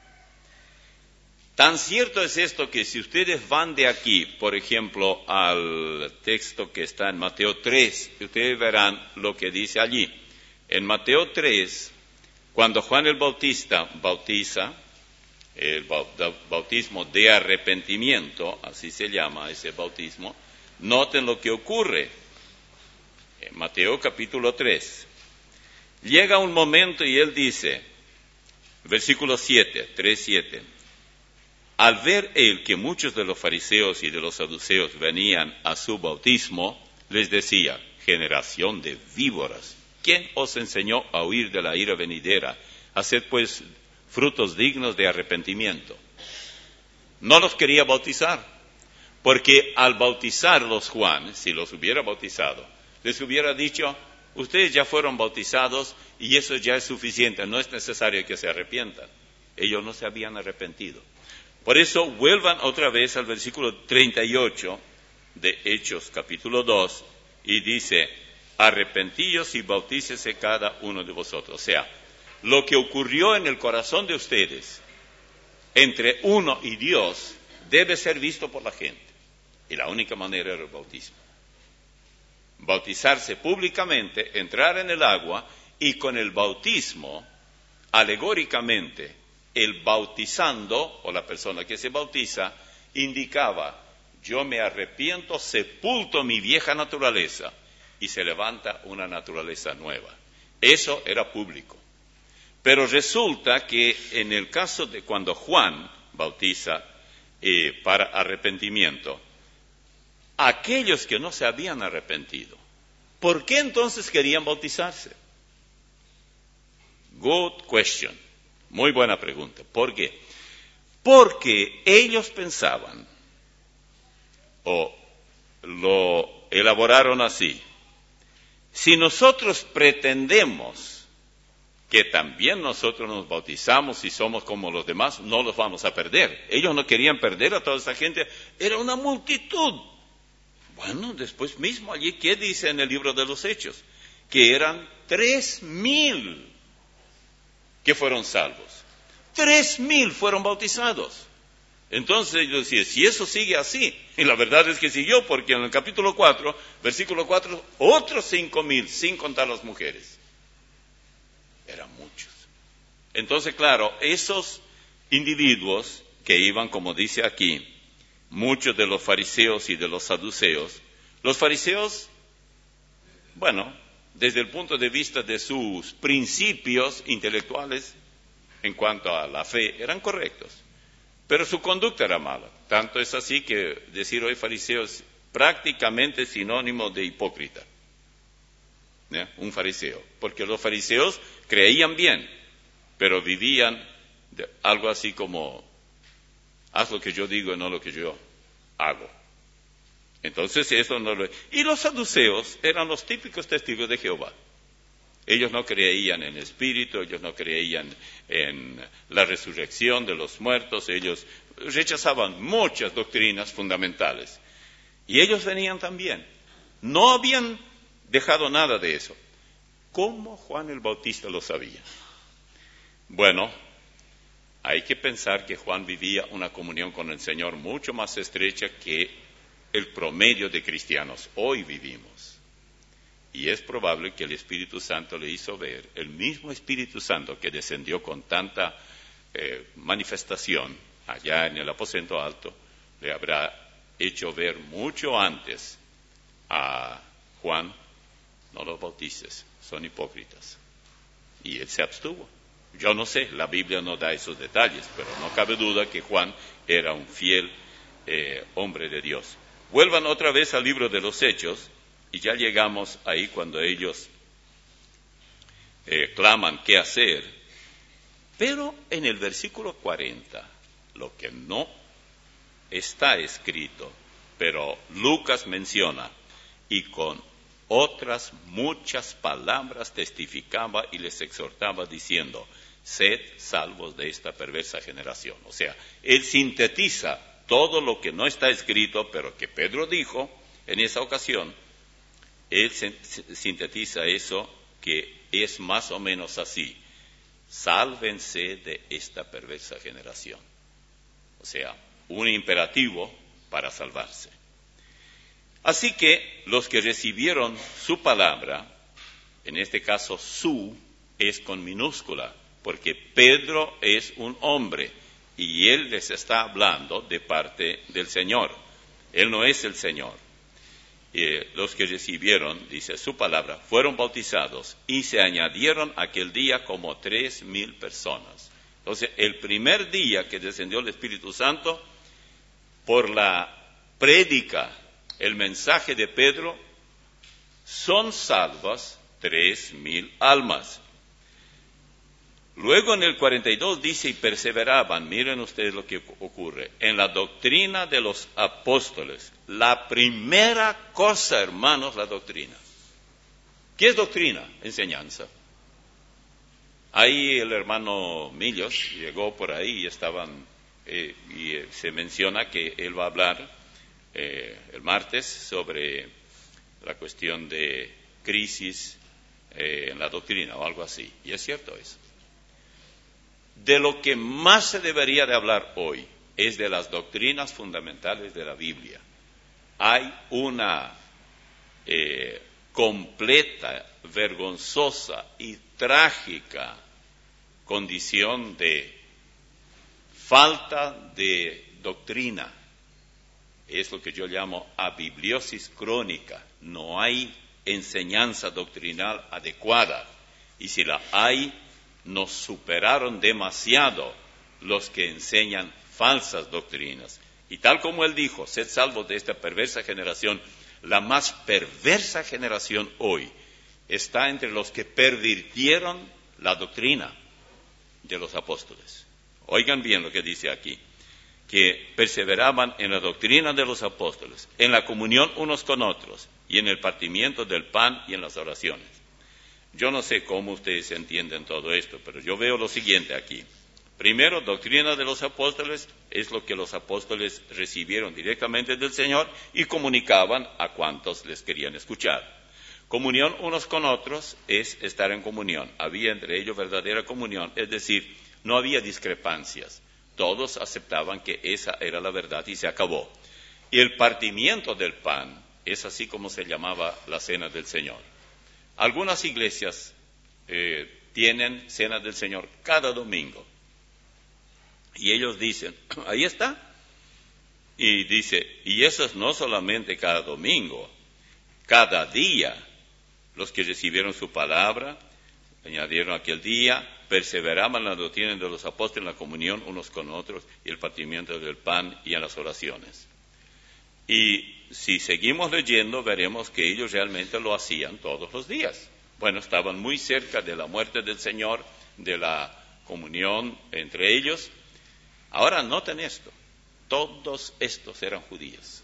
Tan cierto es esto que si ustedes van de aquí, por ejemplo, al texto que está en Mateo tres, ustedes verán lo que dice allí. En Mateo tres, cuando Juan el Bautista bautiza, el bautismo de arrepentimiento, así se llama ese bautismo, noten lo que ocurre. En Mateo capítulo tres, llega un momento y él dice, versículo siete, tres, siete, al ver él que muchos de los fariseos y de los saduceos venían a su bautismo, les decía, generación de víboras, ¿quién os enseñó a huir de la ira venidera? Haced pues frutos dignos de arrepentimiento. No los quería bautizar, porque al bautizarlos Juan, si los hubiera bautizado, les hubiera dicho, ustedes ya fueron bautizados y eso ya es suficiente, no es necesario que se arrepientan. Ellos no se habían arrepentido. Por eso vuelvan otra vez al versículo treinta y ocho de Hechos capítulo dos y dice, arrepentíos y bautícese cada uno de vosotros. O sea, lo que ocurrió en el corazón de ustedes entre uno y Dios debe ser visto por la gente. Y la única manera era el bautismo. Bautizarse públicamente, entrar en el agua y con el bautismo, alegóricamente, el bautizando, o la persona que se bautiza, indicaba, yo me arrepiento, sepulto mi vieja naturaleza y se levanta una naturaleza nueva. Eso era público. Pero resulta que en el caso de cuando Juan bautiza eh, para arrepentimiento, aquellos que no se habían arrepentido, ¿por qué entonces querían bautizarse? Good question. Muy buena pregunta. ¿Por qué? Porque ellos pensaban, o lo elaboraron así, si nosotros pretendemos que también nosotros nos bautizamos y somos como los demás, no los vamos a perder. Ellos no querían perder a toda esa gente, era una multitud. Bueno, después mismo allí, ¿qué dice en el libro de los Hechos? Que eran tres mil que fueron salvos. Tres mil fueron bautizados. Entonces yo decía, si eso sigue así, y la verdad es que siguió, porque en el capítulo cuatro, versículo cuatro, otros cinco mil, sin contar las mujeres. Eran muchos. Entonces, claro, esos individuos que iban, como dice aquí, muchos de los fariseos y de los saduceos, los fariseos, bueno, desde el punto de vista de sus principios intelectuales en cuanto a la fe, eran correctos, pero su conducta era mala. Tanto es así que decir hoy fariseo es prácticamente sinónimo de hipócrita, ¿eh? Un fariseo, porque los fariseos creían bien, pero vivían de algo así como, haz lo que yo digo y no lo que yo hago. Entonces eso no lo... Y los saduceos eran los típicos testigos de Jehová. Ellos no creían en espíritu, ellos no creían en la resurrección de los muertos, ellos rechazaban muchas doctrinas fundamentales. Y ellos venían también. No habían dejado nada de eso. ¿Cómo Juan el Bautista lo sabía? Bueno, hay que pensar que Juan vivía una comunión con el Señor mucho más estrecha que el promedio de cristianos hoy vivimos. Y es probable que el Espíritu Santo le hizo ver, el mismo Espíritu Santo que descendió con tanta eh, manifestación allá en el aposento alto, le habrá hecho ver mucho antes a Juan, no los bautices, son hipócritas. Y él se abstuvo. Yo no sé, la Biblia no da esos detalles, pero no cabe duda que Juan era un fiel eh, hombre de Dios. Vuelvan otra vez al libro de los Hechos, y ya llegamos ahí cuando ellos eh, claman qué hacer. Pero en el versículo cuarenta, lo que no está escrito, pero Lucas menciona, y con otras muchas palabras testificaba y les exhortaba diciendo, sed salvos de esta perversa generación. O sea, él sintetiza todo lo que no está escrito, pero que Pedro dijo en esa ocasión, él sintetiza eso, que es más o menos así: sálvense de esta perversa generación. O sea, un imperativo para salvarse. Así que los que recibieron su palabra, en este caso su, es con minúscula, porque Pedro es un hombre y él les está hablando de parte del Señor. Él no es el Señor. Eh, los que recibieron, dice, su palabra, fueron bautizados y se añadieron aquel día como tres mil personas. Entonces, el primer día que descendió el Espíritu Santo, por la prédica, el mensaje de Pedro, son salvas tres mil almas. Luego en el cuarenta y dos dice, y perseveraban, miren ustedes lo que ocurre, en la doctrina de los apóstoles. La primera cosa, hermanos, la doctrina. ¿Qué es doctrina? Enseñanza. Ahí el hermano Millos llegó por ahí y estaban, eh, y eh, se menciona que él va a hablar eh, el martes sobre la cuestión de crisis eh, en la doctrina o algo así. Y es cierto eso. De lo que más se debería de hablar hoy es de las doctrinas fundamentales de la Biblia. Hay una eh, completa, vergonzosa y trágica condición de falta de doctrina. Es lo que yo llamo abibliosis crónica. No hay enseñanza doctrinal adecuada. Y si la hay, nos superaron demasiado los que enseñan falsas doctrinas. Y tal como él dijo, sed salvos de esta perversa generación, la más perversa generación hoy está entre los que pervirtieron la doctrina de los apóstoles. Oigan bien lo que dice aquí, que perseveraban en la doctrina de los apóstoles, en la comunión unos con otros, y en el partimiento del pan y en las oraciones. Yo no sé cómo ustedes entienden todo esto, pero yo veo lo siguiente aquí. Primero, doctrina de los apóstoles es lo que los apóstoles recibieron directamente del Señor y comunicaban a cuantos les querían escuchar. Comunión unos con otros es estar en comunión. Había entre ellos verdadera comunión, es decir, no había discrepancias. Todos aceptaban que esa era la verdad y se acabó. Y el partimiento del pan es así como se llamaba la cena del Señor. Algunas iglesias eh, tienen cena del Señor cada domingo. Y ellos dicen, ahí está. Y dice, y eso es no solamente cada domingo, cada día. Los que recibieron su palabra, añadieron aquel día, perseveraban en la doctrina de los apóstoles, en la comunión unos con otros, y el partimiento del pan y en las oraciones. Y si seguimos leyendo, veremos que ellos realmente lo hacían todos los días. Bueno, estaban muy cerca de la muerte del Señor, de la comunión entre ellos. Ahora noten esto, todos estos eran judíos.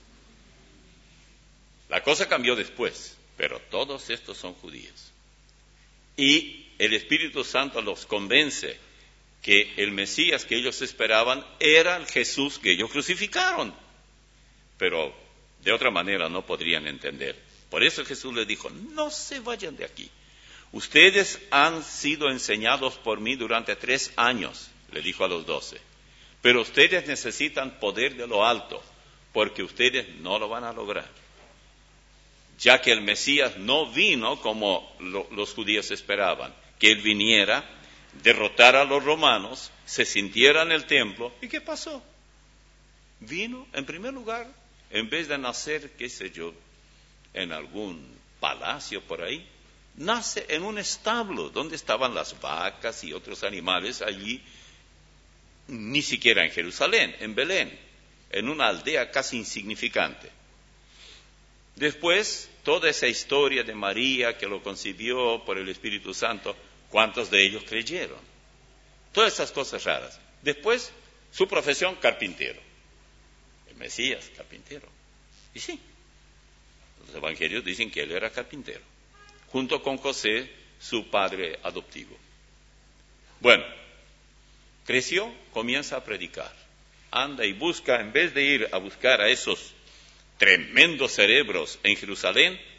La cosa cambió después, pero todos estos son judíos. Y el Espíritu Santo los convence que el Mesías que ellos esperaban era el Jesús que ellos crucificaron. Pero de otra manera no podrían entender. Por eso Jesús les dijo, no se vayan de aquí. Ustedes han sido enseñados por mí durante tres años, le dijo a los doce. Pero ustedes necesitan poder de lo alto, porque ustedes no lo van a lograr. Ya que el Mesías no vino como lo, los judíos esperaban, que él viniera, derrotara a los romanos, se sintiera en el templo. ¿Y qué pasó? Vino, en primer lugar, en vez de nacer, qué sé yo, en algún palacio por ahí, nace en un establo donde estaban las vacas y otros animales allí, ni siquiera en Jerusalén, en Belén, en una aldea casi insignificante. Después, toda esa historia de María que lo concibió por el Espíritu Santo, ¿cuántos de ellos creyeron? Todas esas cosas raras. Después, su profesión, carpintero. El Mesías, carpintero. Y sí, los evangelios dicen que él era carpintero, junto con José, su padre adoptivo. Bueno, creció, comienza a predicar. Anda y busca, en vez de ir a buscar a esos tremendos cerebros en Jerusalén,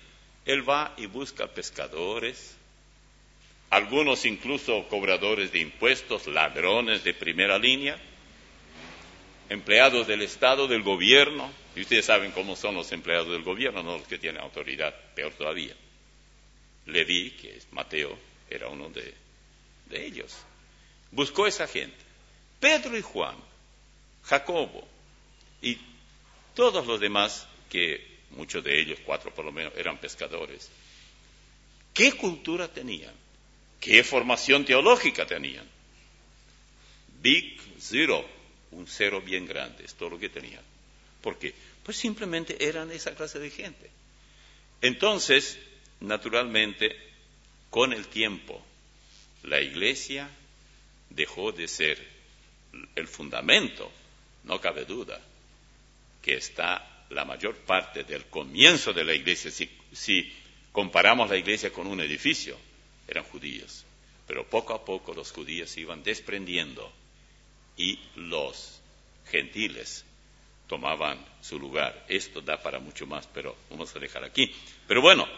él va y busca pescadores, algunos incluso cobradores de impuestos, ladrones de primera línea, empleados del Estado, del gobierno, y ustedes saben cómo son los empleados del gobierno, no los que tienen autoridad, peor todavía. Leví, que es Mateo, era uno de, de ellos. Buscó esa gente. Pedro y Juan, Jacobo y todos los demás, que muchos de ellos, cuatro por lo menos, eran pescadores. ¿Qué cultura tenían? ¿Qué formación teológica tenían? Big Zero, un cero bien grande, es todo lo que tenían. ¿Por qué? Pues simplemente eran esa clase de gente. Entonces, naturalmente, con el tiempo, la iglesia dejó de ser el fundamento, no cabe duda, que está la mayor parte del comienzo de la iglesia, si, si comparamos la iglesia con un edificio, eran judíos, pero poco a poco los judíos se iban desprendiendo y los gentiles tomaban su lugar. Esto da para mucho más, pero vamos a dejar aquí. Pero bueno,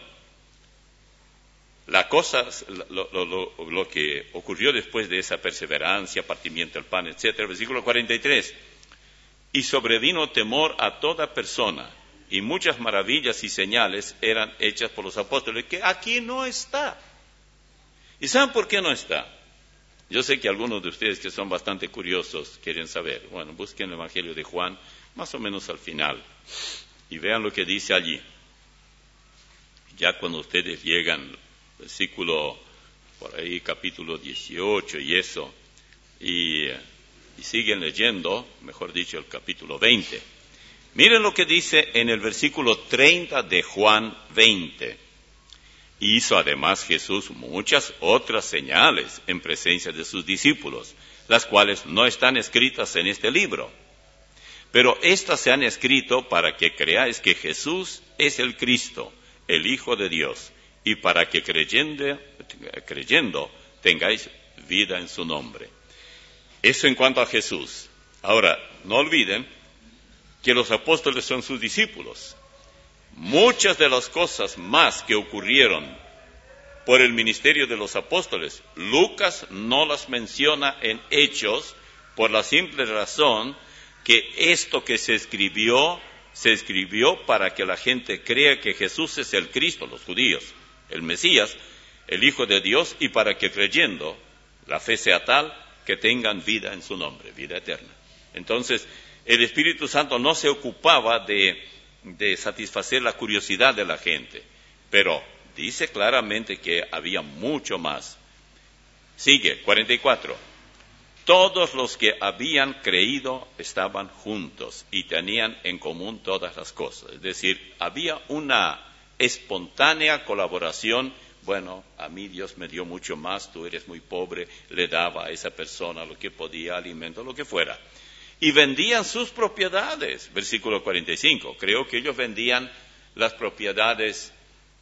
la cosa, lo, lo, lo, lo que ocurrió después de esa perseverancia, partimiento del pan, etcétera, versículo cuarenta y tres, y sobrevino temor a toda persona, y muchas maravillas y señales eran hechas por los apóstoles, que aquí no está. ¿Y saben por qué no está? Yo sé que algunos de ustedes que son bastante curiosos quieren saber. Bueno, busquen el Evangelio de Juan, más o menos al final, y vean lo que dice allí. Ya cuando ustedes llegan, versículo, por ahí, capítulo dieciocho y eso, y, y siguen leyendo, mejor dicho, el capítulo veinte. Miren lo que dice en el versículo treinta de Juan veinte. Hizo además Jesús muchas otras señales en presencia de sus discípulos, las cuales no están escritas en este libro. Pero éstas se han escrito para que creáis que Jesús es el Cristo, el Hijo de Dios, y para que creyendo, creyendo tengáis vida en su nombre. Eso en cuanto a Jesús. Ahora, no olviden que los apóstoles son sus discípulos. Muchas de las cosas más que ocurrieron por el ministerio de los apóstoles, Lucas no las menciona en Hechos por la simple razón que esto que se escribió, se escribió para que la gente crea que Jesús es el Cristo, los judíos, el Mesías, el Hijo de Dios, y para que creyendo la fe sea tal que tengan vida en su nombre, vida eterna. Entonces, el Espíritu Santo no se ocupaba de, de satisfacer la curiosidad de la gente, pero dice claramente que había mucho más. Sigue, cuarenta y cuatro. Todos los que habían creído estaban juntos y tenían en común todas las cosas. Es decir, había una espontánea colaboración. Bueno, a mí Dios me dio mucho más, tú eres muy pobre, le daba a esa persona lo que podía, alimento, lo que fuera. Y vendían sus propiedades, versículo cuarenta y cinco. Creo que ellos vendían las propiedades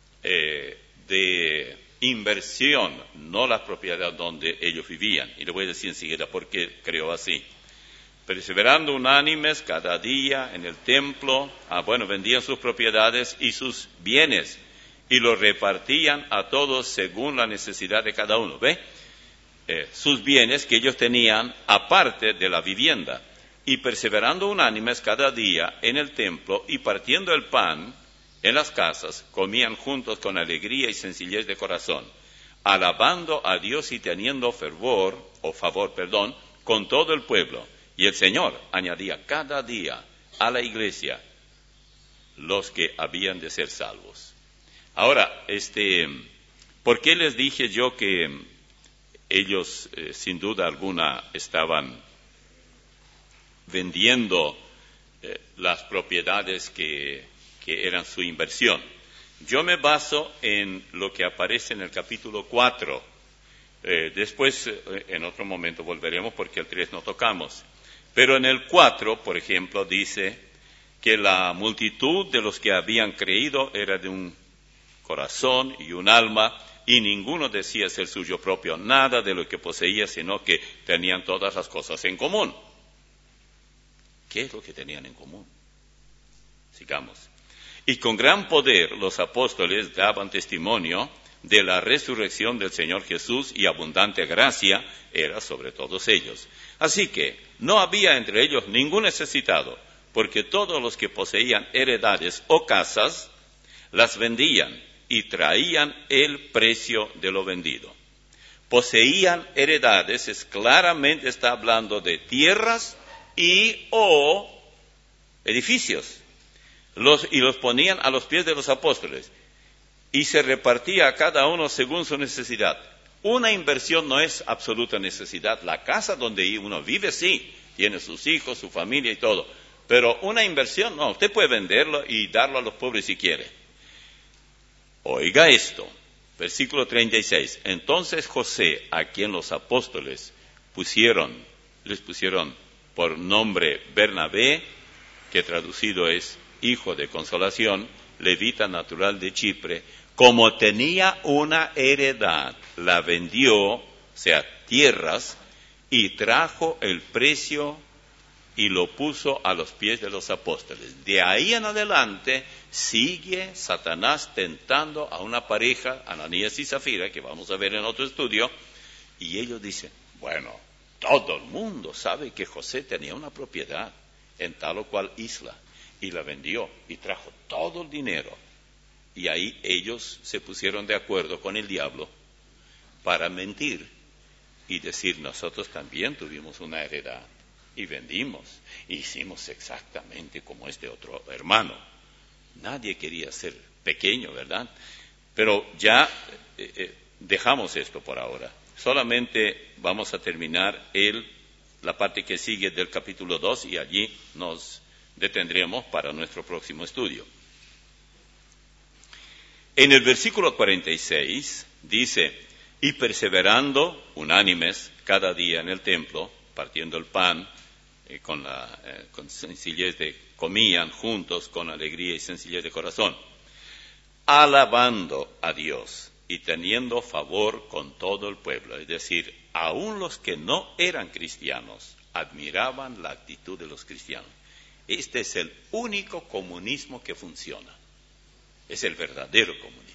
eh, de inversión, no las propiedades donde ellos vivían. Y le voy a decir enseguida por qué creo así. Perseverando unánimes cada día en el templo, ah, bueno, vendían sus propiedades y sus bienes y los repartían a todos según la necesidad de cada uno. ¿Ve? Eh, sus bienes que ellos tenían aparte de la vivienda. Y perseverando unánimes cada día en el templo y partiendo el pan en las casas, comían juntos con alegría y sencillez de corazón, alabando a Dios y teniendo fervor, o favor, perdón, con todo el pueblo. Y el Señor añadía cada día a la iglesia los que habían de ser salvos. Ahora, este, ¿por qué les dije yo que ellos, eh, sin duda alguna, estaban vendiendo eh, las propiedades que, que eran su inversión? Yo me baso en lo que aparece en el capítulo cuatro. Eh, después, eh, en otro momento volveremos porque el tres no tocamos. Pero en el cuatro, por ejemplo, dice que la multitud de los que habían creído era de un corazón y un alma, y ninguno decía ser suyo propio nada de lo que poseía, sino que tenían todas las cosas en común. ¿Qué es lo que tenían en común? Sigamos. Y con gran poder los apóstoles daban testimonio de la resurrección del Señor Jesús, y abundante gracia era sobre todos ellos. Así que no había entre ellos ningún necesitado, porque todos los que poseían heredades o casas las vendían y traían el precio de lo vendido. Poseían heredades, es claramente está hablando de tierras y o edificios, los, y los ponían a los pies de los apóstoles, y se repartía a cada uno según su necesidad. Una inversión no es absoluta necesidad. La casa donde uno vive, sí, tiene sus hijos, su familia y todo, pero una inversión no, usted puede venderlo y darlo a los pobres si quiere. Oiga esto, versículo treinta y seis. Entonces José, a quien los apóstoles pusieron, les pusieron por nombre Bernabé, que traducido es hijo de consolación, levita natural de Chipre, como tenía una heredad, la vendió, o sea, tierras, y trajo el precio y lo puso a los pies de los apóstoles. De ahí en adelante sigue Satanás tentando a una pareja, Ananías y Zafira, que vamos a ver en otro estudio, y ellos dicen, bueno, todo el mundo sabe que José tenía una propiedad en tal o cual isla, y la vendió, y trajo todo el dinero. Y ahí ellos se pusieron de acuerdo con el diablo para mentir y decir, nosotros también tuvimos una heredad y vendimos, hicimos exactamente como este otro hermano. Nadie quería ser pequeño, ¿verdad? Pero ya eh, eh, dejamos esto por ahora. Solamente vamos a terminar el, la parte que sigue del capítulo dos, y allí nos detendremos para nuestro próximo estudio. En el versículo cuarenta y seis dice, y perseverando unánimes cada día en el templo, partiendo el pan, eh, con, la, eh, con sencillez de, comían juntos con alegría y sencillez de corazón, alabando a Dios y teniendo favor con todo el pueblo. Es decir, aún los que no eran cristianos admiraban la actitud de los cristianos. Este es el único comunismo que funciona. Es el verdadero comunismo.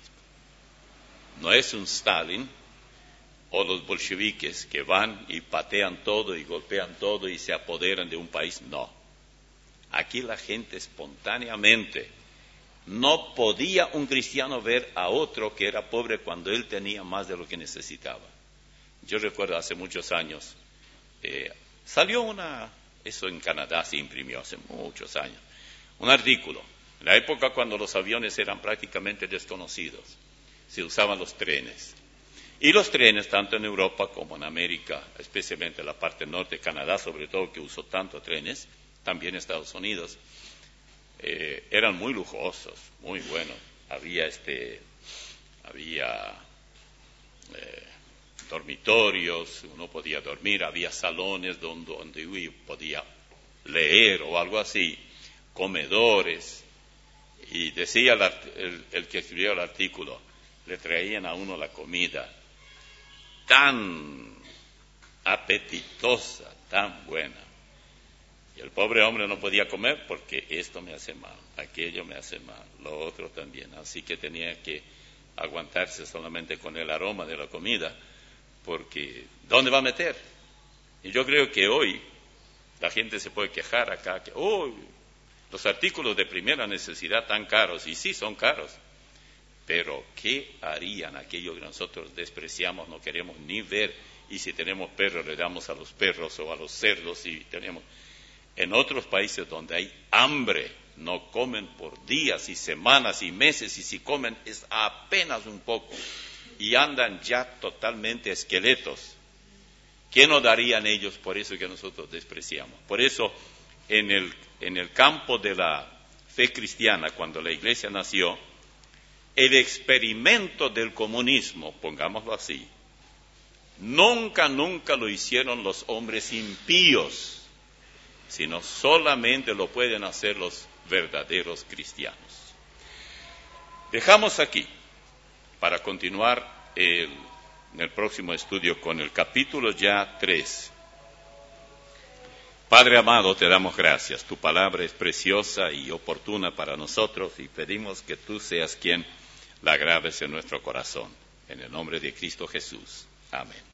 No es un Stalin o los bolcheviques que van y patean todo y golpean todo y se apoderan de un país. No. Aquí la gente espontáneamente, no podía un cristiano ver a otro que era pobre cuando él tenía más de lo que necesitaba. Yo recuerdo hace muchos años, eh, salió una, eso en Canadá se imprimió hace muchos años, un artículo. En la época cuando los aviones eran prácticamente desconocidos, se usaban los trenes. Y los trenes, tanto en Europa como en América, especialmente en la parte norte, Canadá sobre todo, que usó tanto trenes, también Estados Unidos, eh, eran muy lujosos, muy buenos. Había este, había eh, dormitorios, uno podía dormir, había salones donde, donde uno podía leer o algo así, comedores. Y decía el, el, el que escribió el artículo, le traían a uno la comida tan apetitosa, tan buena. Y el pobre hombre no podía comer porque esto me hace mal, aquello me hace mal, lo otro también. Así que tenía que aguantarse solamente con el aroma de la comida, porque ¿dónde va a meter? Y yo creo que hoy la gente se puede quejar acá, que oh, los artículos de primera necesidad tan caros, y sí son caros, pero ¿qué harían aquellos que nosotros despreciamos, no queremos ni ver? Y si tenemos perros, le damos a los perros o a los cerdos. Y tenemos en otros países donde hay hambre, no comen por días y semanas y meses, y si comen es apenas un poco, y andan ya totalmente esqueletos. ¿Qué nos darían ellos por eso que nosotros despreciamos? Por eso, en el, en el campo de la fe cristiana, cuando la iglesia nació, el experimento del comunismo, pongámoslo así, nunca, nunca lo hicieron los hombres impíos, sino solamente lo pueden hacer los verdaderos cristianos. Dejamos aquí para continuar el, en el próximo estudio con el capítulo ya tres. Padre amado, te damos gracias. Tu palabra es preciosa y oportuna para nosotros y pedimos que tú seas quien la graves en nuestro corazón. En el nombre de Cristo Jesús. Amén.